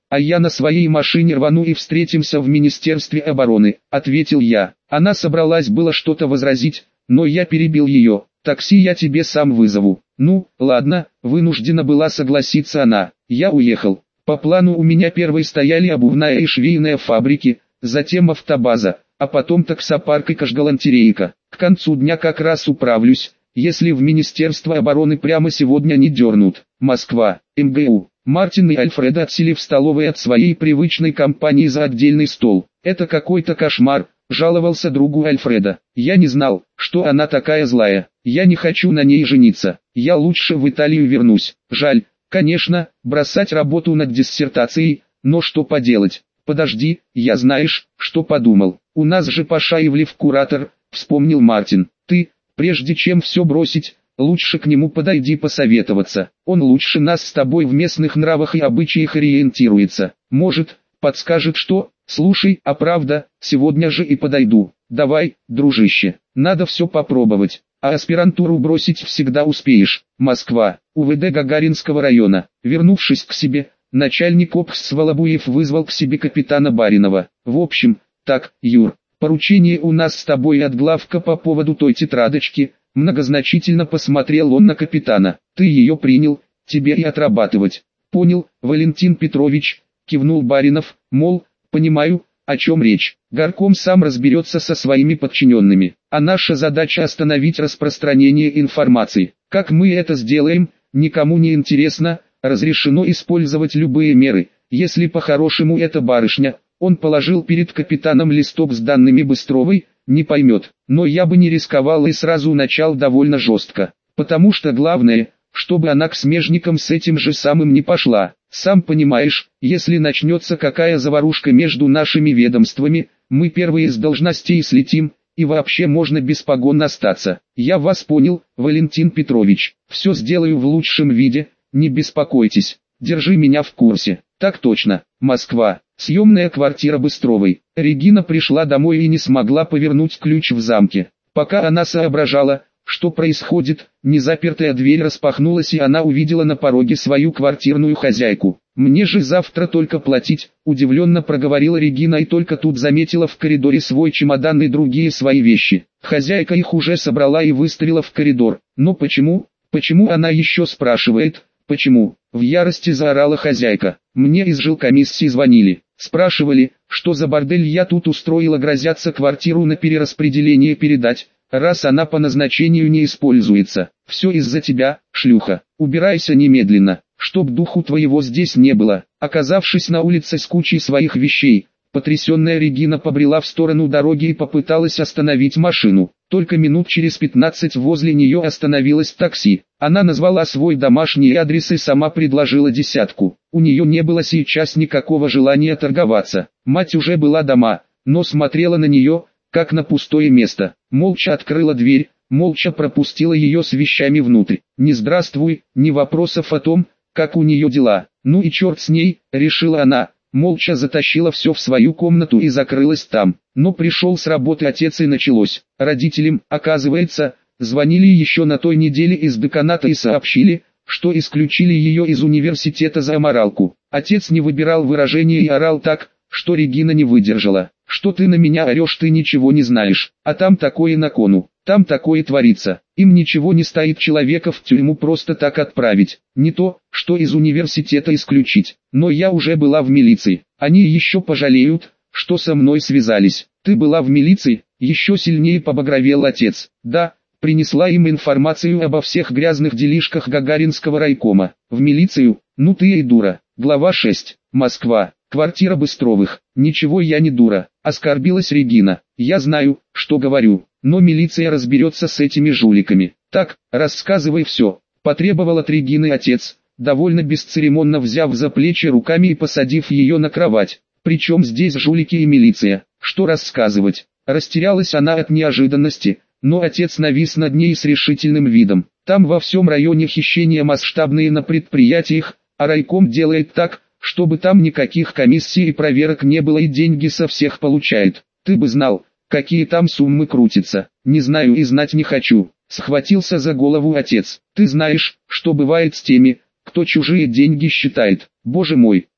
«А я на своей машине рвану и встретимся в Министерстве обороны», — ответил я. Она собралась было что-то возразить, но я перебил ее. «Такси я тебе сам вызову». «Ну, ладно», — вынуждена была согласиться она. Я уехал. По плану у меня первой стояли обувная и швейная фабрики, затем автобаза, а потом таксопарк и кашгалантерейка. К концу дня как раз управлюсь, если в Министерство обороны прямо сегодня не дернут. Москва, эм гэ у. Мартин и Альфреда отсели в столовой от своей привычной компании за отдельный стол. «Это какой-то кошмар», — жаловался другу Альфреда. «Я не знал, что она такая злая. Я не хочу на ней жениться. Я лучше в Италию вернусь. Жаль, конечно, бросать работу над диссертацией, но что поделать. Подожди, я знаешь, что подумал. У нас же Пашаевлев куратор», — вспомнил Мартин. «Ты, прежде чем все бросить, лучше к нему подойди посоветоваться. Он лучше нас с тобой в местных нравах и обычаях ориентируется. Может, подскажет что? Слушай, а правда, сегодня же и подойду. Давай, дружище, надо все попробовать. А аспирантуру бросить всегда успеешь». Москва, у вэ дэ Гагаринского района. Вернувшись к себе, начальник ОПС Волобуев вызвал к себе капитана Баринова. «В общем, так, Юр, поручение у нас с тобой от главка по поводу той тетрадочки». Многозначительно посмотрел он на капитана. «Ты ее принял, тебе и отрабатывать». «Понял, Валентин Петрович», кивнул Баринов, мол, «понимаю, о чем речь. Горком сам разберется со своими подчиненными, а наша задача остановить распространение информации. Как мы это сделаем, никому не интересно, разрешено использовать любые меры, если по-хорошему эта барышня». Он положил перед капитаном листок с данными Быстровой, «не поймет, но я бы не рисковал и сразу начал довольно жестко, потому что главное, чтобы она к смежникам с этим же самым не пошла. Сам понимаешь, если начнется какая заварушка между нашими ведомствами, мы первые с должностей слетим, и вообще можно без погон остаться. Я вас понял, Валентин Петрович, все сделаю в лучшем виде, не беспокойтесь, держи меня в курсе». «Так точно». Москва. Съемная квартира Быстровой. Регина пришла домой и не смогла повернуть ключ в замке. Пока она соображала, что происходит, незапертая дверь распахнулась и она увидела на пороге свою квартирную хозяйку. «Мне же завтра только платить», — удивленно проговорила Регина и только тут заметила в коридоре свой чемодан и другие свои вещи. Хозяйка их уже собрала и выставила в коридор. «Но почему? Почему она еще спрашивает? Почему?» В ярости заорала хозяйка. «Мне из жилкомиссии звонили. Спрашивали, что за бордель я тут устроила, грозятся квартиру на перераспределение передать, раз она по назначению не используется. Все из-за тебя, шлюха. Убирайся немедленно, чтоб духу твоего здесь не было». Оказавшись на улице с кучей своих вещей, потрясенная Регина побрела в сторону дороги и попыталась остановить машину. Только минут через пятнадцать возле нее остановилось такси. Она назвала свой домашний адрес и сама предложила десятку. У нее не было сейчас никакого желания торговаться. Мать уже была дома, но смотрела на нее, как на пустое место. Молча открыла дверь, молча пропустила ее с вещами внутрь. Ни здравствуй, ни вопросов о том, как у нее дела. Ну и черт с ней, решила она. Молча затащила все в свою комнату и закрылась там. Но пришел с работы отец и началось. Родителям, оказывается, звонили еще на той неделе из деканата и сообщили, что исключили ее из университета за аморалку. Отец не выбирал выражения и орал так, что Регина не выдержала. «Что ты на меня орешь, ты ничего не знаешь, а там такое на кону, там такое творится, им ничего не стоит человека в тюрьму просто так отправить, не то, что из университета исключить, но я уже была в милиции, они еще пожалеют, что со мной связались». «Ты была в милиции?» Еще сильнее побагровел отец. «Да, принесла им информацию обо всех грязных делишках Гагаринского райкома». «В милицию? Ну ты и дура». Глава шесть. Москва. Квартира Быстровых. «Ничего я не дура», — оскорбилась Регина. «Я знаю, что говорю, но милиция разберется с этими жуликами. Так, рассказывай все», — потребовал от Регины отец, довольно бесцеремонно взяв за плечи руками и посадив ее на кровать. «Причем здесь жулики и милиция? Что рассказывать?» Растерялась она от неожиданности, но отец навис над ней с решительным видом. «Там во всем районе хищения масштабные на предприятиях, а райком делает так, чтобы там никаких комиссий и проверок не было и деньги со всех получает. Ты бы знал, какие там суммы крутятся». «Не знаю и знать не хочу», — схватился за голову отец. «Ты знаешь, что бывает с теми, кто чужие деньги считает. Боже мой,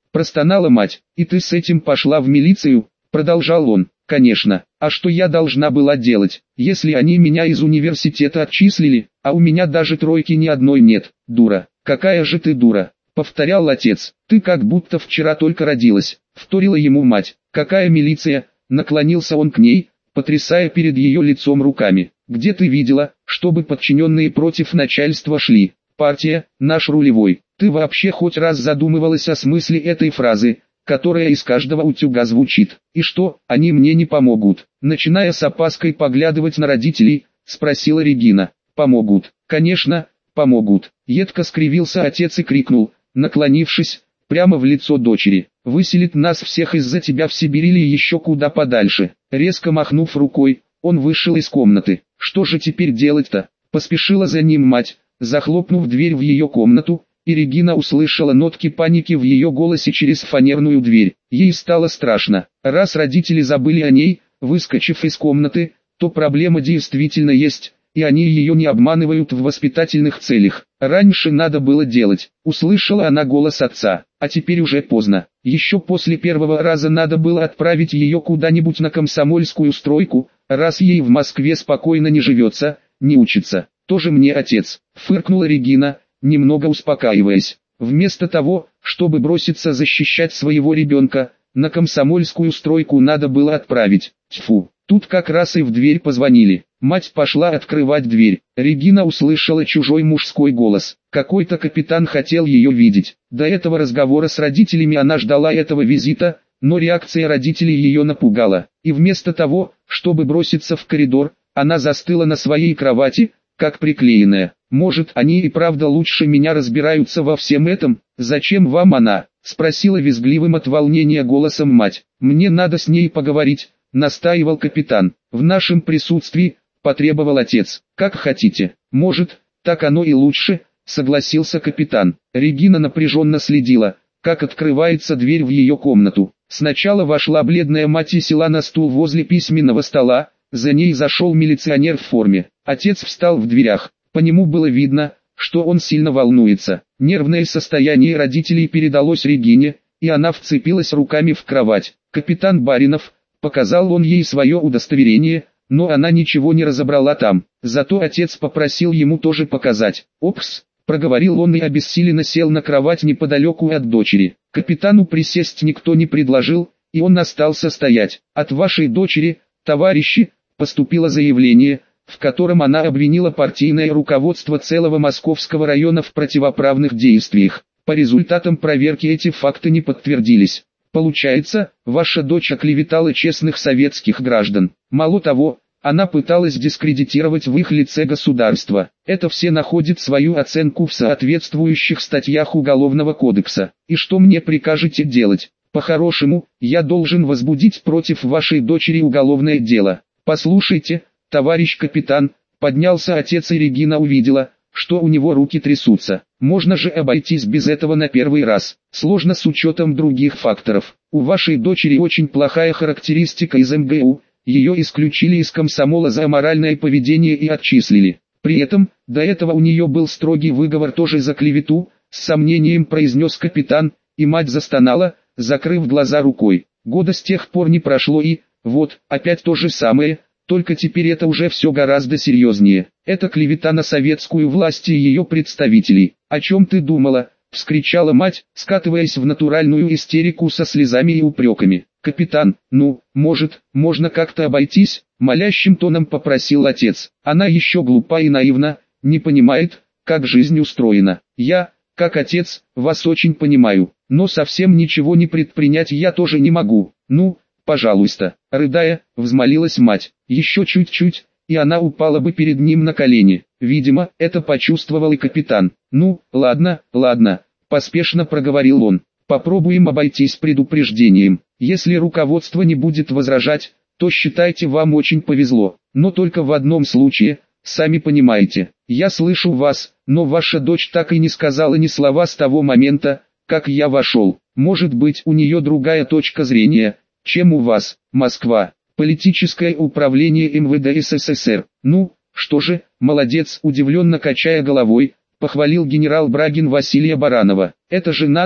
простонала мать. И ты с этим пошла в милицию? Продолжал он. Конечно, а что я должна была делать, если они меня из университета отчислили, а у меня даже тройки ни одной нет, дура, какая же ты дура, повторял отец, ты как будто вчера только родилась, вторила ему мать, какая милиция, наклонился он к ней, потрясая перед ее лицом руками, где ты видела, чтобы подчиненные против начальства шли, партия, наш рулевой, ты вообще хоть раз задумывалась о смысле этой фразы, которая из каждого утюга звучит. И что, они мне не помогут? Начиная с опаской поглядывать на родителей, спросила Регина. Помогут, конечно, помогут. Едко скривился отец и крикнул, наклонившись, прямо в лицо дочери. Выселит нас всех из-за тебя в Сибирь или еще куда подальше. Резко махнув рукой, он вышел из комнаты. Что же теперь делать-то? Поспешила за ним мать, захлопнув дверь в ее комнату, и Регина услышала нотки паники в ее голосе через фанерную дверь. Ей стало страшно. Раз родители забыли о ней, выскочив из комнаты, то проблема действительно есть, и они ее не обманывают в воспитательных целях. Раньше надо было делать. Услышала она голос отца, а теперь уже поздно. Еще после первого раза надо было отправить ее куда-нибудь на комсомольскую стройку, раз ей в Москве спокойно не живется, не учится. Тоже мне отец, фыркнула Регина, немного успокаиваясь. Вместо того, чтобы броситься защищать своего ребенка, на комсомольскую стройку надо было отправить. Тьфу, тут как раз и в дверь позвонили. Мать пошла открывать дверь. Регина услышала чужой мужской голос. Какой-то капитан хотел ее видеть. До этого разговора с родителями она ждала этого визита, но реакция родителей ее напугала. И вместо того, чтобы броситься в коридор, она застыла на своей кровати, как приклеенная. Может, они и правда лучше меня разбираются во всем этом? Зачем вам она? Спросила визгливым от волнения голосом мать. Мне надо с ней поговорить, настаивал капитан. В нашем присутствии, потребовал отец. Как хотите. Может, так оно и лучше, согласился капитан. Регина напряженно следила, как открывается дверь в ее комнату. Сначала вошла бледная мать и села на стул возле письменного стола, за ней зашел милиционер в форме. Отец встал в дверях. По нему было видно, что он сильно волнуется. Нервное состояние родителей передалось Регине, и она вцепилась руками в кровать. Капитан Баринов, показал он ей свое удостоверение, но она ничего не разобрала там. Зато отец попросил ему тоже показать. «Опс», проговорил он и обессиленно сел на кровать неподалеку от дочери. Капитану присесть никто не предложил, и он остался стоять. От вашей дочери, товарищи, поступило заявление, в котором она обвинила партийное руководство целого Московского района в противоправных действиях. По результатам проверки эти факты не подтвердились. Получается, ваша дочь оклеветала честных советских граждан. Мало того, она пыталась дискредитировать в их лице государство. Это все находит свою оценку в соответствующих статьях Уголовного кодекса. И что мне прикажете делать? По-хорошему, я должен возбудить против вашей дочери уголовное дело. Послушайте, товарищ капитан, поднялся отец, и Регина увидела, что у него руки трясутся. Можно же обойтись без этого на первый раз. Сложно с учетом других факторов. У вашей дочери очень плохая характеристика из эм гэ у. Ее исключили из комсомола за аморальное поведение и отчислили. При этом, до этого у нее был строгий выговор тоже за клевету, с сомнением произнес капитан, и мать застонала, закрыв глаза рукой. Года с тех пор не прошло и, вот, опять то же самое. Только теперь это уже все гораздо серьезнее. Это клевета на советскую власть и ее представителей. «О чем ты думала?» – вскричала мать, скатываясь в натуральную истерику со слезами и упреками. «Капитан, ну, может, можно как-то обойтись?» – молящим тоном попросил отец. Она еще глупа и наивна, не понимает, как жизнь устроена. Я, как отец, вас очень понимаю, но совсем ничего не предпринять я тоже не могу. Ну, пожалуйста», — рыдая, взмолилась мать. Еще чуть-чуть, и она упала бы перед ним на колени. Видимо, это почувствовал и капитан. «Ну, ладно, ладно», — поспешно проговорил он. «Попробуем обойтись предупреждением. Если руководство не будет возражать, то считайте, вам очень повезло. Но только в одном случае, сами понимаете. Я слышу вас, но ваша дочь так и не сказала ни слова с того момента, как я вошел. Может быть, у нее другая точка зрения, чем у вас. Москва. Политическое управление эм вэ дэ эс эс эс эр. Ну, что же, молодец, удивленно качая головой, похвалил генерал Брагин Василия Баранова. Это же надо,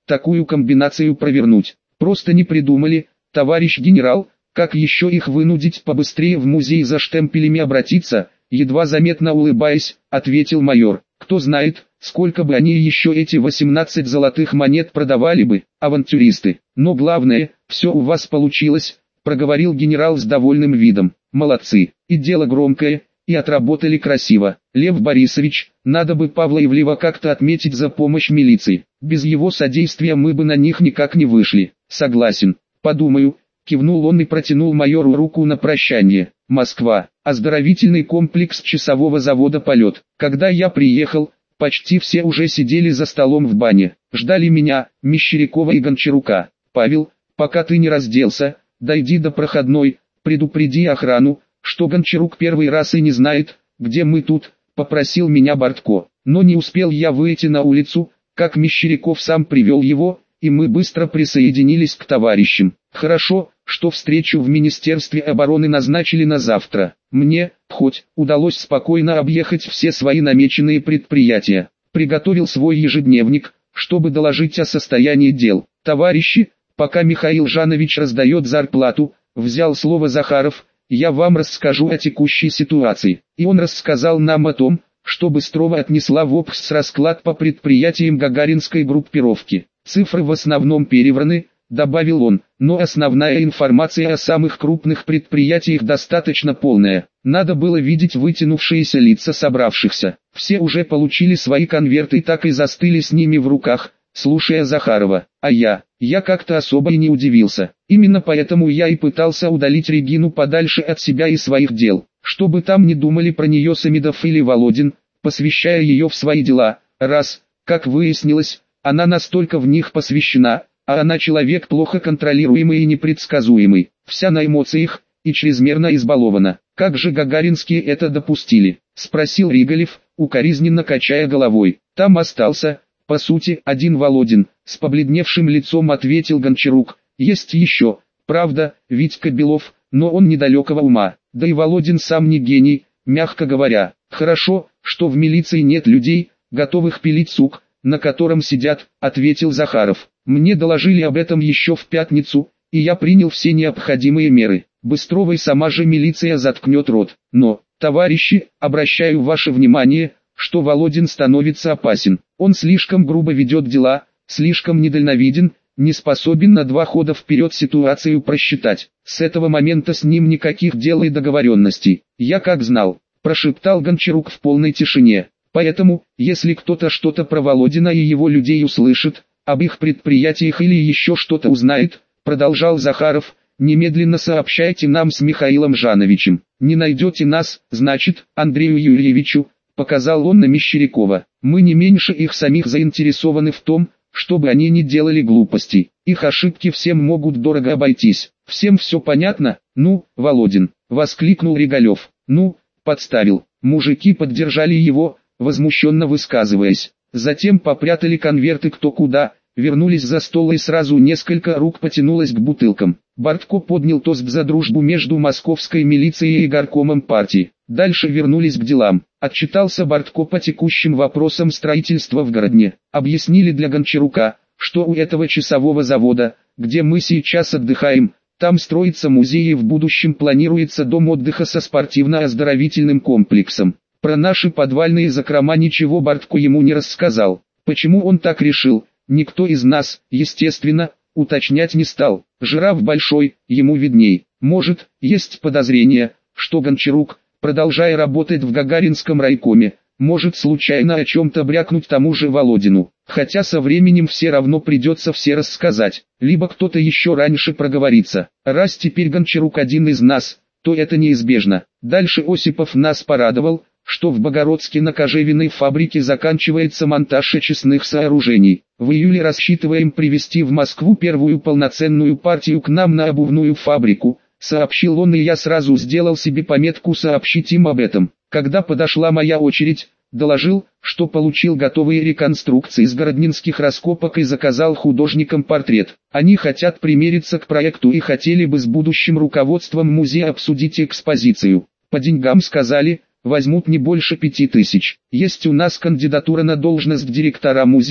такую комбинацию провернуть? Просто не придумали, товарищ генерал, как еще их вынудить побыстрее в музей за штемпелями обратиться, едва заметно улыбаясь, ответил майор. Кто знает, сколько бы они еще эти восемнадцать золотых монет продавали бы, авантюристы. Но главное, все у вас получилось, проговорил генерал с довольным видом. Молодцы, и дело громкое, и отработали красиво. Лев Борисович, надо бы Павла Ивлева как-то отметить за помощь милиции. Без его содействия мы бы на них никак не вышли. Согласен, подумаю, кивнул он и протянул майору руку на прощание. Москва. Оздоровительный комплекс часового завода «Полет». Когда я приехал, почти все уже сидели за столом в бане. Ждали меня, Мещерякова и Гончарука. Павел, пока ты не разделся, дойди до проходной, предупреди охрану, что Гончарук первый раз и не знает, где мы тут, попросил меня Бортко. Но не успел я выйти на улицу, как Мещеряков сам привел его, и мы быстро присоединились к товарищам. Хорошо, что встречу в Министерстве обороны назначили на завтра. Мне, хоть, удалось спокойно объехать все свои намеченные предприятия. Приготовил свой ежедневник, чтобы доложить о состоянии дел. Товарищи, пока Михаил Жанович раздает зарплату, взял слово Захаров, я вам расскажу о текущей ситуации. И он рассказал нам о том, что Быстрова отнесла в ОПС расклад по предприятиям гагаринской группировки. Цифры в основном перевраны, добавил он, но основная информация о самых крупных предприятиях достаточно полная. Надо было видеть вытянувшиеся лица собравшихся. Все уже получили свои конверты и так и застыли с ними в руках, слушая Захарова. А я, я как-то особо и не удивился. Именно поэтому я и пытался удалить Регину подальше от себя и своих дел, чтобы там не думали про нее Самедов или Володин, посвящая ее в свои дела, раз, как выяснилось, она настолько в них посвящена, а она человек плохо контролируемый и непредсказуемый, вся на эмоциях, и чрезмерно избалована. Как же гагаринские это допустили? Спросил Ригалев, укоризненно качая головой. Там остался, по сути, один Володин, с побледневшим лицом ответил Гончарук. Есть еще, правда, Витька Белов, но он недалекого ума, да и Володин сам не гений, мягко говоря. Хорошо, что в милиции нет людей, готовых пилить сук, на котором сидят, ответил Захаров. Мне доложили об этом еще в пятницу, и я принял все необходимые меры. Быстровой сама же милиция заткнет рот. Но, товарищи, обращаю ваше внимание, что Володин становится опасен. Он слишком грубо ведет дела, слишком недальновиден, не способен на два хода вперед ситуацию просчитать. С этого момента с ним никаких дел и договоренностей. Я как знал, прошептал Гончарук в полной тишине. Поэтому, если кто-то что-то про Володина и его людей услышит, об их предприятиях или еще что-то узнает, продолжал Захаров, немедленно сообщайте нам с Михаилом Жановичем. Не найдете нас, значит, Андрею Юрьевичу, показал он на Мещерякова. Мы не меньше их самих заинтересованы в том, чтобы они не делали глупостей. Их ошибки всем могут дорого обойтись. Всем все понятно? Ну, Володин, воскликнул Ригалев. Ну, подставил. Мужики поддержали его, возмущенно высказываясь. Затем попрятали конверты кто куда, вернулись за стол и сразу несколько рук потянулось к бутылкам. Бортко поднял тост за дружбу между московской милицией и горкомом партии. Дальше вернулись к делам. Отчитался Бортко по текущим вопросам строительства в Городне. Объяснили для Гончарука, что у этого часового завода, где мы сейчас отдыхаем, там строится музей и в будущем планируется дом отдыха со спортивно-оздоровительным комплексом. Про наши подвальные закрома ничего Бортко ему не рассказал. Почему он так решил, никто из нас, естественно, уточнять не стал. Жираф большой, ему видней. Может, есть подозрение, что Гончарук, продолжая работать в Гагаринском райкоме, может случайно о чем-то брякнуть тому же Володину. Хотя со временем все равно придется все рассказать, либо кто-то еще раньше проговорится. Раз теперь Гончарук один из нас, то это неизбежно. Дальше Осипов нас порадовал, что в Богородске на кожевенной фабрике заканчивается монтаж очистных сооружений. В июле рассчитываем привезти в Москву первую полноценную партию к нам на обувную фабрику, сообщил он, и я сразу сделал себе пометку сообщить им об этом. Когда подошла моя очередь, доложил, что получил готовые реконструкции с городнинских раскопок и заказал художникам портрет. Они хотят примериться к проекту и хотели бы с будущим руководством музея обсудить экспозицию. По деньгам сказали, возьмут не больше пяти тысяч. Есть у нас кандидатура на должность директора музея,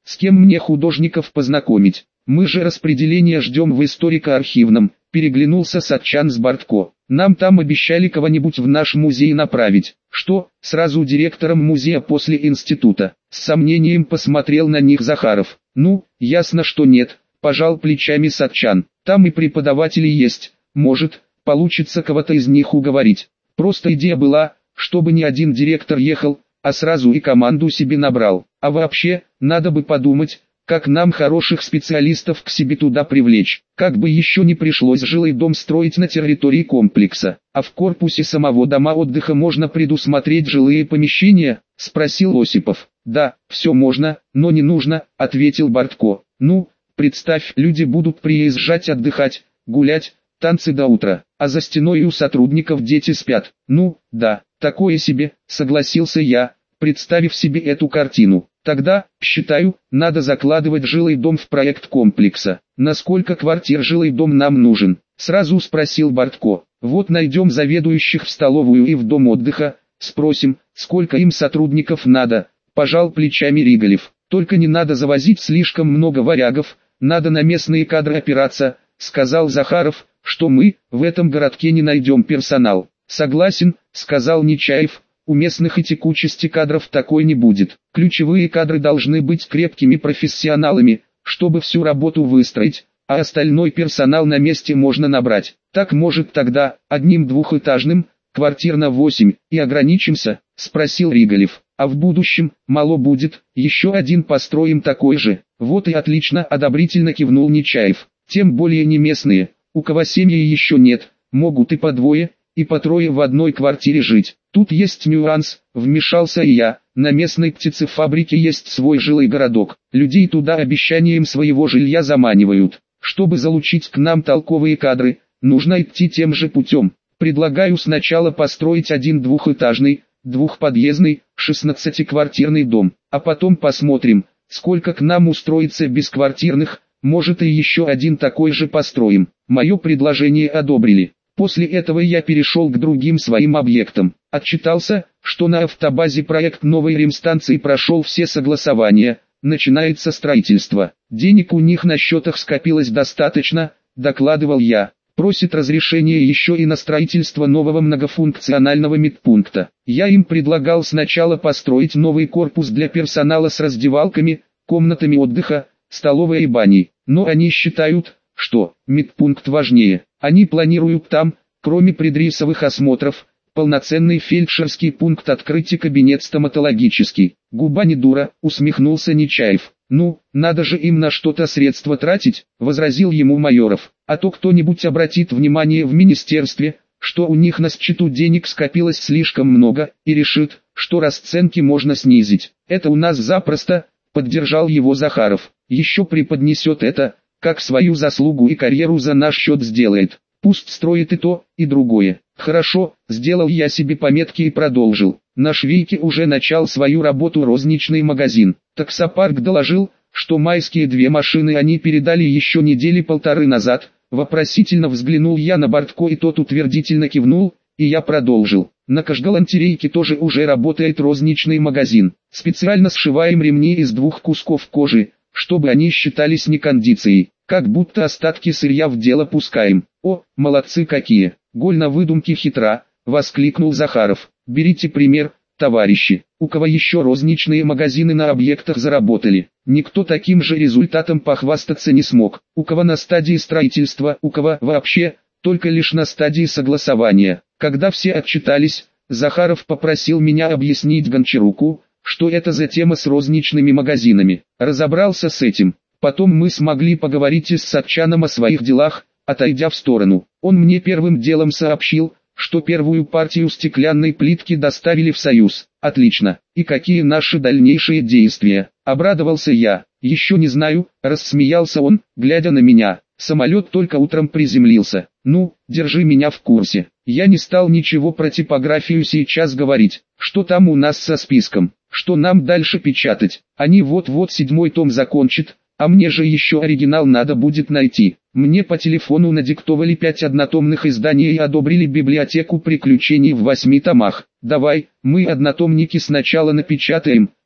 С кем мне художников познакомить? Мы же распределение ждем в историко-архивном, переглянулся Сатчан с Бортко. Нам там обещали кого-нибудь в наш музей направить. Что, сразу директором музея после института? С сомнением посмотрел на них Захаров. Ну, ясно, что нет, пожал плечами Сатчан. Там и преподаватели есть, может, получится кого-то из них уговорить. Просто идея была, чтобы не один директор ехал, а сразу и команду себе набрал. А вообще, надо бы подумать, как нам хороших специалистов к себе туда привлечь. Как бы еще не пришлось жилой дом строить на территории комплекса. А в корпусе самого дома отдыха можно предусмотреть жилые помещения? Спросил Осипов. Да, все можно, но не нужно, ответил Бортко. Ну, представь, люди будут приезжать отдыхать, гулять, танцы до утра, а за стеной у сотрудников дети спят. Ну, да, такое себе, согласился я, представив себе эту картину. Тогда, считаю, надо закладывать жилой дом в проект комплекса. Насколько квартир жилой дом нам нужен? Сразу спросил Бортко. Вот найдем заведующих в столовую и в дом отдыха, спросим, сколько им сотрудников надо. Пожал плечами Ригалев. Только не надо завозить слишком много варягов, надо на местные кадры опираться, сказал Захаров, что мы в этом городке не найдем персонал. Согласен, сказал Нечаев. У местных и текучести кадров такой не будет. Ключевые кадры должны быть крепкими профессионалами, чтобы всю работу выстроить, а остальной персонал на месте можно набрать. Так может тогда, одним двухэтажным, квартир на восемь, и ограничимся, спросил Ригалев. А в будущем, мало будет, еще один построим такой же. Вот и отлично, одобрительно кивнул Нечаев. Тем более не местные, у кого семьи еще нет, могут и по двое, и по трое в одной квартире жить. Тут есть нюанс, вмешался и я, на местной птицефабрике есть свой жилой городок, людей туда обещанием своего жилья заманивают. Чтобы залучить к нам толковые кадры, нужно идти тем же путем. Предлагаю сначала построить один двухэтажный, двухподъездный, шестнадцатиквартирный дом, а потом посмотрим, сколько к нам устроится бесквартирных, может и еще один такой же построим. Мое предложение одобрили. После этого я перешел к другим своим объектам. Отчитался, что на автобазе проект новой ремстанции прошел все согласования, начинается строительство. Денег у них на счетах скопилось достаточно, докладывал я. Просит разрешения еще и на строительство нового многофункционального медпункта. Я им предлагал сначала построить новый корпус для персонала с раздевалками, комнатами отдыха, столовой и баней. Но они считают, что медпункт важнее. Они планируют там, кроме предрейсовых осмотров, полноценный фельдшерский пункт открыть и кабинет стоматологический. Губа не дура, усмехнулся Нечаев. Ну, надо же им на что-то средства тратить, возразил ему Майоров. А то кто-нибудь обратит внимание в министерстве, что у них на счету денег скопилось слишком много, и решит, что расценки можно снизить. Это у нас запросто, поддержал его Захаров. Еще преподнесет это, как свою заслугу и карьеру за наш счет сделает. Пусть строит и то, и другое. Хорошо, сделал я себе пометки и продолжил. На Швейке уже начал свою работу розничный магазин. Таксопарк доложил, что майские две машины они передали еще недели полторы назад. Вопросительно взглянул я на Бортко, и тот утвердительно кивнул, и я продолжил. На Кашгалантерейке тоже уже работает розничный магазин. Специально сшиваем ремни из двух кусков кожи, чтобы они считались не кондицией, как будто остатки сырья в дело пускаем. О, молодцы какие! Голь на выдумке хитра, воскликнул Захаров. Берите пример, товарищи, у кого еще розничные магазины на объектах заработали. Никто таким же результатом похвастаться не смог. У кого на стадии строительства, у кого вообще, только лишь на стадии согласования. Когда все отчитались, Захаров попросил меня объяснить Гончаруку, что это за тема с розничными магазинами. Разобрался с этим. Потом мы смогли поговорить и с Сатчаном о своих делах, отойдя в сторону. Он мне первым делом сообщил, что первую партию стеклянной плитки доставили в Союз. Отлично. И какие наши дальнейшие действия? Обрадовался я. Еще не знаю, рассмеялся он, глядя на меня. Самолет только утром приземлился. Ну, держи меня в курсе. Я не стал ничего про типографию сейчас говорить. Что там у нас со списком? Что нам дальше печатать? Они вот-вот седьмой том закончат, а мне же еще оригинал надо будет найти. Мне по телефону надиктовали пять однотомных изданий и одобрили библиотеку приключений в восьми томах. Давай, мы однотомники сначала напечатаем,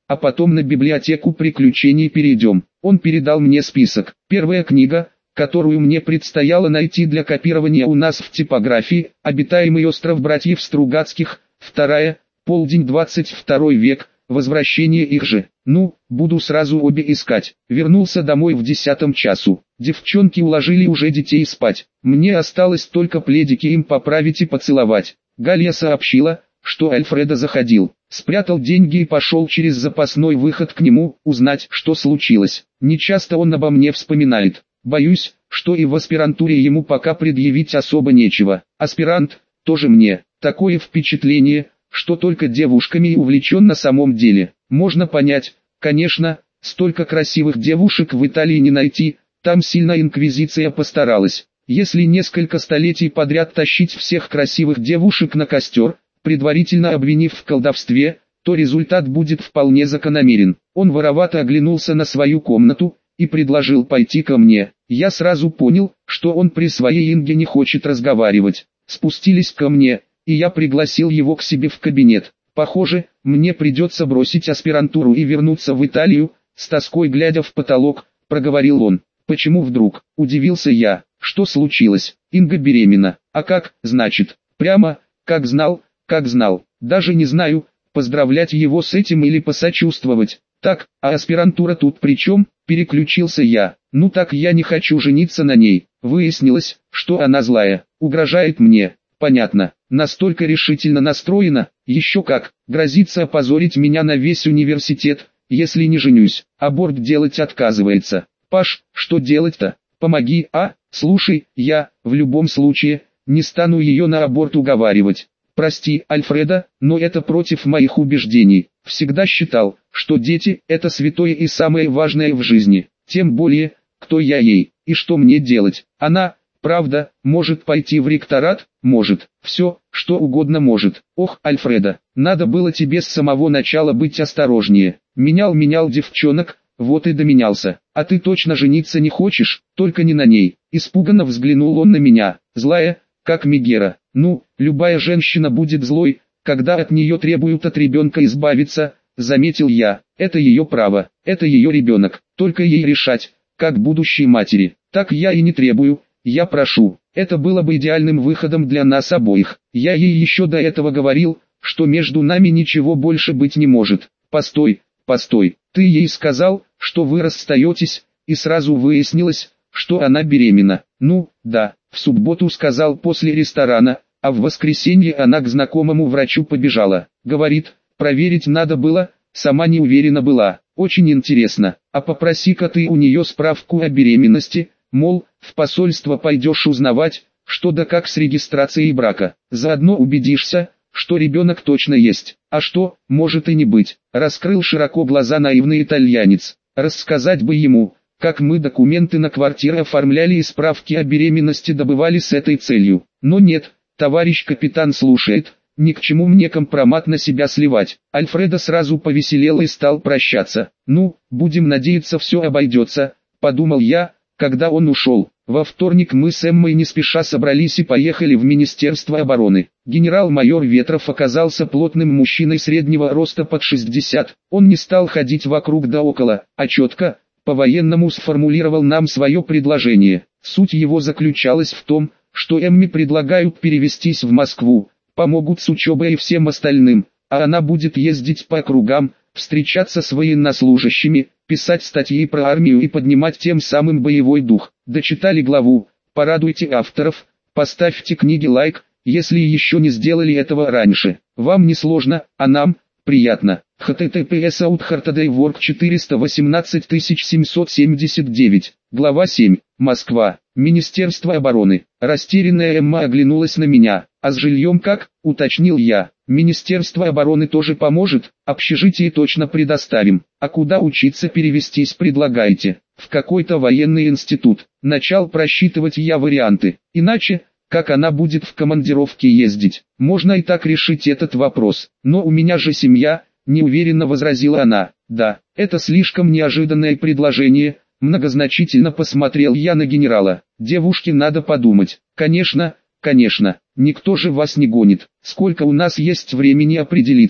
а потом на библиотеку приключений перейдем. Он передал мне список. Первая книга, которую мне предстояло найти для копирования у нас в типографии, «Обитаемый остров братьев Стругацких», вторая, «Полдень двадцать второй век», «Возвращение их же». Ну, буду сразу обе искать. Вернулся домой в десятом часу. Девчонки уложили уже детей спать. Мне осталось только пледики им поправить и поцеловать. Галья сообщила, что Альфредо заходил, спрятал деньги и пошел через запасной выход к нему, узнать, что случилось. Нечасто он обо мне вспоминает. Боюсь, что и в аспирантуре ему пока предъявить особо нечего. Аспирант, тоже мне. Такое впечатление, что только девушками и увлечен на самом деле. Можно понять, конечно, столько красивых девушек в Италии не найти, там сильно инквизиция постаралась. Если несколько столетий подряд тащить всех красивых девушек на костер, предварительно обвинив в колдовстве, то результат будет вполне закономерен. Он воровато оглянулся на свою комнату и предложил пойти ко мне. Я сразу понял, что он при своей Инге не хочет разговаривать. Спустились ко мне, и я пригласил его к себе в кабинет. Похоже, мне придется бросить аспирантуру и вернуться в Италию, с тоской глядя в потолок, проговорил он. Почему вдруг? Удивился я. Что случилось? Инга беременна. А как, значит? Прямо, как знал, как знал. Даже не знаю, поздравлять его с этим или посочувствовать. Так, а аспирантура тут при чем? Переключился я. Ну так я не хочу жениться на ней. Выяснилось, что она злая, угрожает мне. Понятно, настолько решительно настроена, еще как, грозится опозорить меня на весь университет, если не женюсь. Аборт делать отказывается. Паш, что делать-то? Помоги, а? Слушай, я, в любом случае, не стану ее на аборт уговаривать. Прости, Альфредо, но это против моих убеждений. Всегда считал, что дети – это святое и самое важное в жизни. Тем более, кто я ей, и что мне делать. Она, правда, может пойти в ректорат, может, все, что угодно может. Ох, Альфредо, надо было тебе с самого начала быть осторожнее. Менял-менял девчонок, вот и доменялся. А ты точно жениться не хочешь, только не на ней. Испуганно взглянул он на меня, злая, как Мегера. Ну, любая женщина будет злой, когда от нее требуют от ребенка избавиться, заметил я. Это ее право, это ее ребенок, только ей решать, как будущей матери. Так я и не требую, я прошу. Это было бы идеальным выходом для нас обоих. Я ей еще до этого говорил, что между нами ничего больше быть не может. Постой, постой, ты ей сказал, что вы расстаетесь, и сразу выяснилось, что она беременна. Ну, да, в субботу сказал после ресторана, а в воскресенье она к знакомому врачу побежала. Говорит, проверить надо было, сама не уверена была. Очень интересно, а попроси-ка ты у нее справку о беременности, мол, в посольство пойдешь узнавать, что да как с регистрацией брака. Заодно убедишься, что ребенок точно есть. А что, может и не быть. Раскрыл широко глаза наивный итальянец. Рассказать бы ему, как мы документы на квартиру оформляли и справки о беременности добывали с этой целью. Но нет, товарищ капитан слушает, ни к чему мне компромат на себя сливать. Альфредо сразу повеселел и стал прощаться. Ну, будем надеяться, все обойдется, подумал я, когда он ушел. Во вторник мы с Эммой не спеша собрались и поехали в Министерство обороны. Генерал-майор Ветров оказался плотным мужчиной среднего роста под шестьдесят. Он не стал ходить вокруг да около, а четко, по-военному сформулировал нам свое предложение. Суть его заключалась в том, что Эмме предлагают перевестись в Москву, помогут с учебой и всем остальным, а она будет ездить по округам, встречаться с военнослужащими, писать статьи про армию и поднимать тем самым боевой дух. Дочитали главу? Порадуйте авторов, поставьте книге лайк, если еще не сделали этого раньше. Вам не сложно, а нам приятно. эйч ти ти пи эс аутхартадайворк четыреста восемнадцать тысяч семьсот семьдесят девять. Глава семь. Москва. Министерство обороны. Растерянная Эмма оглянулась на меня. А с жильем как? Уточнил я. Министерство обороны тоже поможет, общежитие точно предоставим. А куда учиться перевестись предлагаете? В какой-то военный институт. Начал просчитывать я варианты. Иначе, как она будет в командировке ездить? Можно и так решить этот вопрос. Но у меня же семья, неуверенно возразила она. Да, это слишком неожиданное предложение. Многозначительно посмотрел я на генерала. Девушке надо подумать. Конечно, конечно, никто же вас не гонит. Сколько у нас есть времени определиться?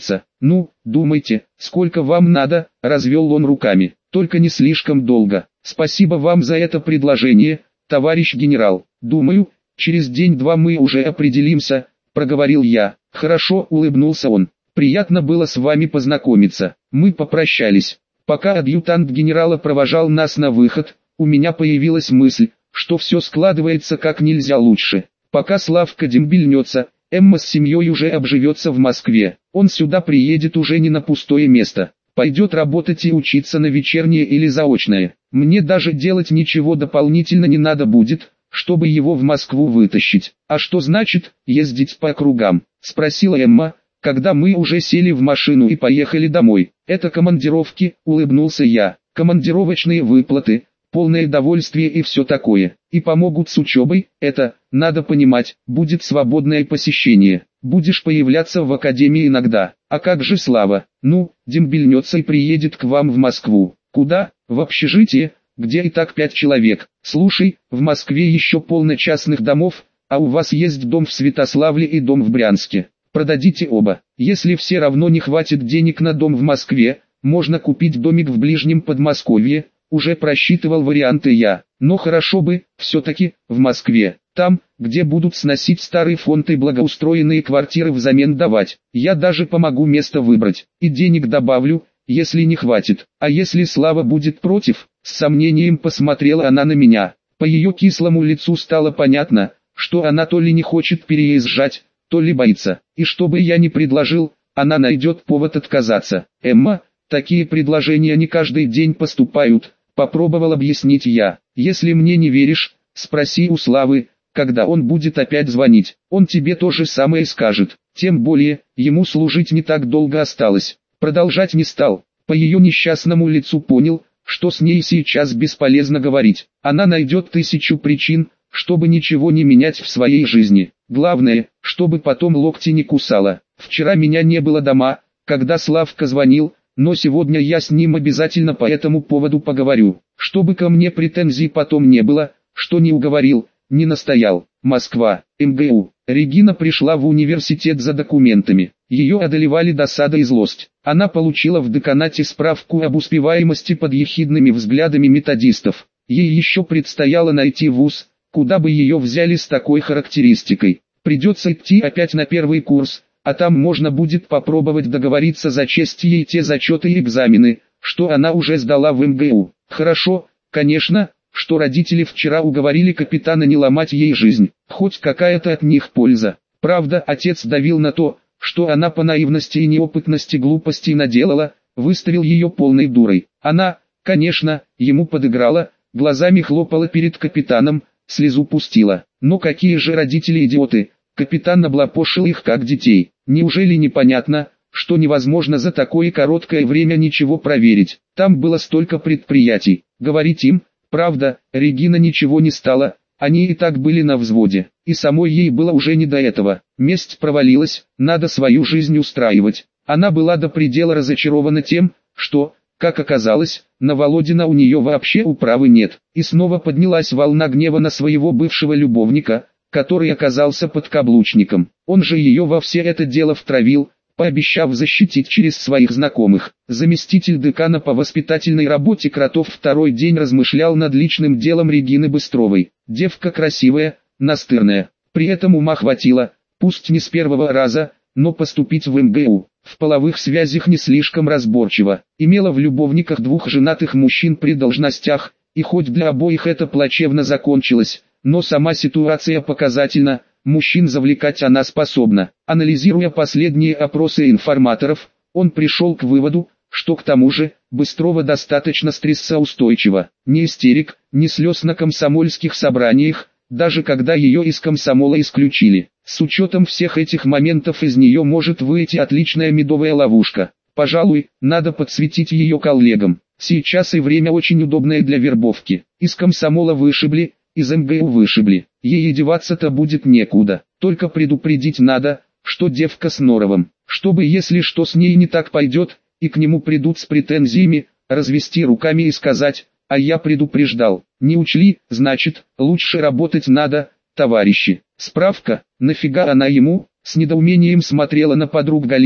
Ну, думайте, сколько вам надо, развел он руками, только не слишком долго. Спасибо вам за это предложение, товарищ генерал. Думаю, через день-два мы уже определимся, проговорил я. Хорошо, улыбнулся он. Приятно было с вами познакомиться. Мы попрощались. Пока адъютант генерала провожал нас на выход, у меня появилась мысль, что все складывается как нельзя лучше. Пока Славка дембельнется, Эмма с семьей уже обживется в Москве. Он сюда приедет уже не на пустое место. Пойдет работать и учиться на вечернее или заочное. Мне даже делать ничего дополнительно не надо будет, чтобы его в Москву вытащить. А что значит ездить по округам? Спросила Эмма, когда мы уже сели в машину и поехали домой. Это командировки, улыбнулся я. Командировочные выплаты, полное довольствие и все такое. И помогут с учебой, это, надо понимать, будет свободное посещение. Будешь появляться в академии иногда. А как же Слава? Ну, дембельнется и приедет к вам в Москву. Куда? В общежитие, где и так пять человек. Слушай, в Москве еще полно частных домов, а у вас есть дом в Святославле и дом в Брянске. Продадите оба. Если все равно не хватит денег на дом в Москве, можно купить домик в ближнем Подмосковье. Уже просчитывал варианты я, но хорошо бы, все-таки, в Москве, там, где будут сносить старый фонд и благоустроенные квартиры взамен давать. Я даже помогу место выбрать, и денег добавлю, если не хватит. А если Слава будет против? С сомнением посмотрела она на меня. По ее кислому лицу стало понятно, что она то ли не хочет переезжать, то ли боится. И что бы я ни предложил, она найдет повод отказаться. Эмма, такие предложения не каждый день поступают. Попробовал объяснить я. Если мне не веришь, спроси у Славы, когда он будет опять звонить. Он тебе то же самое скажет. Тем более, ему служить не так долго осталось. Продолжать не стал. По ее несчастному лицу понял, что с ней сейчас бесполезно говорить. Она найдет тысячу причин, чтобы ничего не менять в своей жизни. Главное, чтобы потом локти не кусала. Вчера меня не было дома, когда Славка звонил, но сегодня я с ним обязательно по этому поводу поговорю, чтобы ко мне претензий потом не было, что не уговорил, не настоял. Москва, эм гэ у. Регина пришла в университет за документами. Ее одолевали досада и злость. Она получила в деканате справку об успеваемости под ехидными взглядами методистов. Ей еще предстояло найти вуз, куда бы ее взяли с такой характеристикой. Придется идти опять на первый курс, а там можно будет попробовать договориться зачесть ей те зачеты и экзамены, что она уже сдала в эм гэ у. Хорошо, конечно, что родители вчера уговорили капитана не ломать ей жизнь, хоть какая-то от них польза. Правда, отец давил на то, что она по наивности и неопытности глупостей наделала, выставил ее полной дурой. Она, конечно, ему подыграла, глазами хлопала перед капитаном, слезу пустила. Но какие же родители идиоты, капитан облапошил их как детей. Неужели непонятно, что невозможно за такое короткое время ничего проверить? Там было столько предприятий. Говорить им, правда, Регина ничего не стала, они и так были на взводе. И самой ей было уже не до этого. Месть провалилась, надо свою жизнь устраивать. Она была до предела разочарована тем, что, как оказалось, на Володина у нее вообще управы нет. И снова поднялась волна гнева на своего бывшего любовника, который оказался подкаблучником. Он же ее во все это дело втравил, пообещав защитить через своих знакомых. Заместитель декана по воспитательной работе Кротов второй день размышлял над личным делом Регины Быстровой. Девка красивая, настырная. При этом ума хватило, пусть не с первого раза, но поступить в эм гэ у. В половых связях не слишком разборчиво. Имела в любовниках двух женатых мужчин при должностях, и хоть для обоих это плачевно закончилось, но сама ситуация показательна, мужчин завлекать она способна. Анализируя последние опросы информаторов, он пришел к выводу, что к тому же, Быстрова достаточно стрессоустойчива. Ни истерик, ни слез на комсомольских собраниях, даже когда ее из комсомола исключили. С учетом всех этих моментов из нее может выйти отличная медовая ловушка. Пожалуй, надо подсветить ее коллегам. Сейчас и время очень удобное для вербовки. Из комсомола вышибли, из эм гэ у вышибли. Ей деваться-то будет некуда. Только предупредить надо, что девка с норовом. Чтобы если что с ней не так пойдет, и к нему придут с претензиями, развести руками и сказать: а я предупреждал. Не учли, значит, лучше работать надо, товарищи. Справка, нафига она ему? С недоумением смотрела на подруг Галина,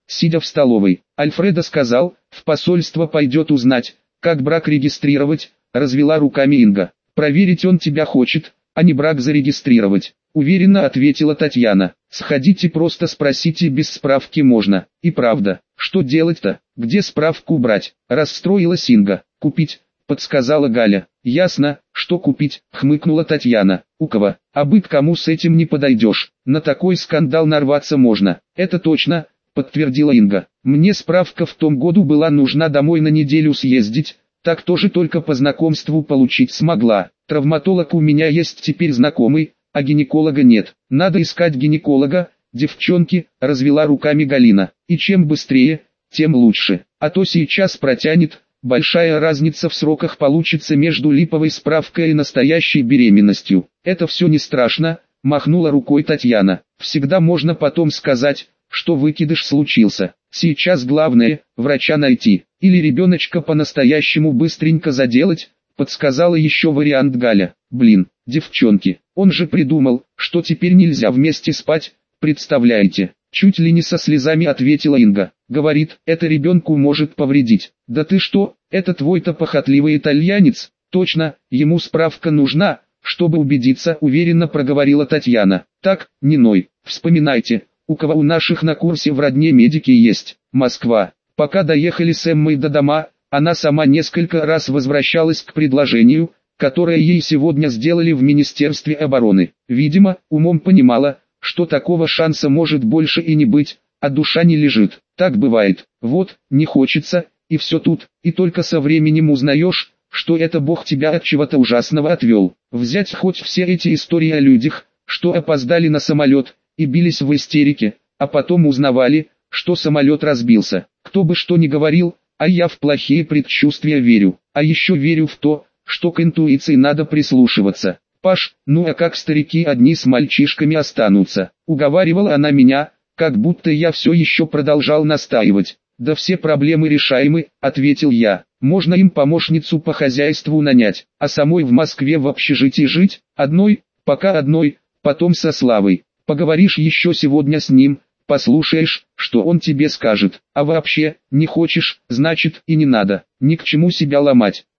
сидя в столовой. Альфредо сказал, в посольство пойдет узнать, как брак регистрировать, развела руками Инга. Проверить он тебя хочет, а не брак зарегистрировать. Уверенно ответила Татьяна. Сходите, просто спросите, без справки можно. И правда, что делать-то? Где справку брать? Расстроилась Инга. Купить, подсказала Галя. Ясно, что купить, хмыкнула Татьяна. У кого? А бы к кому с этим не подойдешь. На такой скандал нарваться можно. Это точно, подтвердила Инга. Мне справка в том году была нужна домой на неделю съездить, так тоже только по знакомству получить смогла. Травматолог у меня есть теперь знакомый, а гинеколога нет. Надо искать гинеколога, девчонки, развела руками Галина. И чем быстрее, тем лучше. А то сейчас протянет, большая разница в сроках получится между липовой справкой и настоящей беременностью. Это все не страшно, махнула рукой Татьяна. Всегда можно потом сказать, что выкидыш случился. Сейчас главное, врача найти, или ребеночка по-настоящему быстренько заделать, подсказала еще вариант Галя. Блин, девчонки, он же придумал, что теперь нельзя вместе спать, представляете? Чуть ли не со слезами ответила Инга. Говорит, это ребенку может повредить. Да ты что, это твой-то похотливый итальянец? Точно, ему справка нужна, чтобы убедиться, уверенно проговорила Татьяна. Так, не ной, вспоминайте, у кого у наших на курсе в родне медики есть. Москва. Пока доехали с Эммой до дома, она сама несколько раз возвращалась к предложению, которое ей сегодня сделали в Министерстве обороны. Видимо, умом понимала, что такого шанса может больше и не быть, а душа не лежит. Так бывает. Вот, не хочется, и все тут, и только со временем узнаешь, что это Бог тебя от чего-то ужасного отвел. Взять хоть все эти истории о людях, что опоздали на самолет, и бились в истерике, а потом узнавали, что самолет разбился. Кто бы что ни говорил, а я в плохие предчувствия верю. А еще верю в то, что к интуиции надо прислушиваться. Паш, ну а как старики одни с мальчишками останутся? Уговаривала она меня, как будто я все еще продолжал настаивать. Да все проблемы решаемы, ответил я. Можно им помощницу по хозяйству нанять, а самой в Москве в общежитии жить, одной, пока одной, потом со Славой. Поговоришь еще сегодня с ним, послушаешь, что он тебе скажет. А вообще, не хочешь, значит и не надо, ни к чему себя ломать.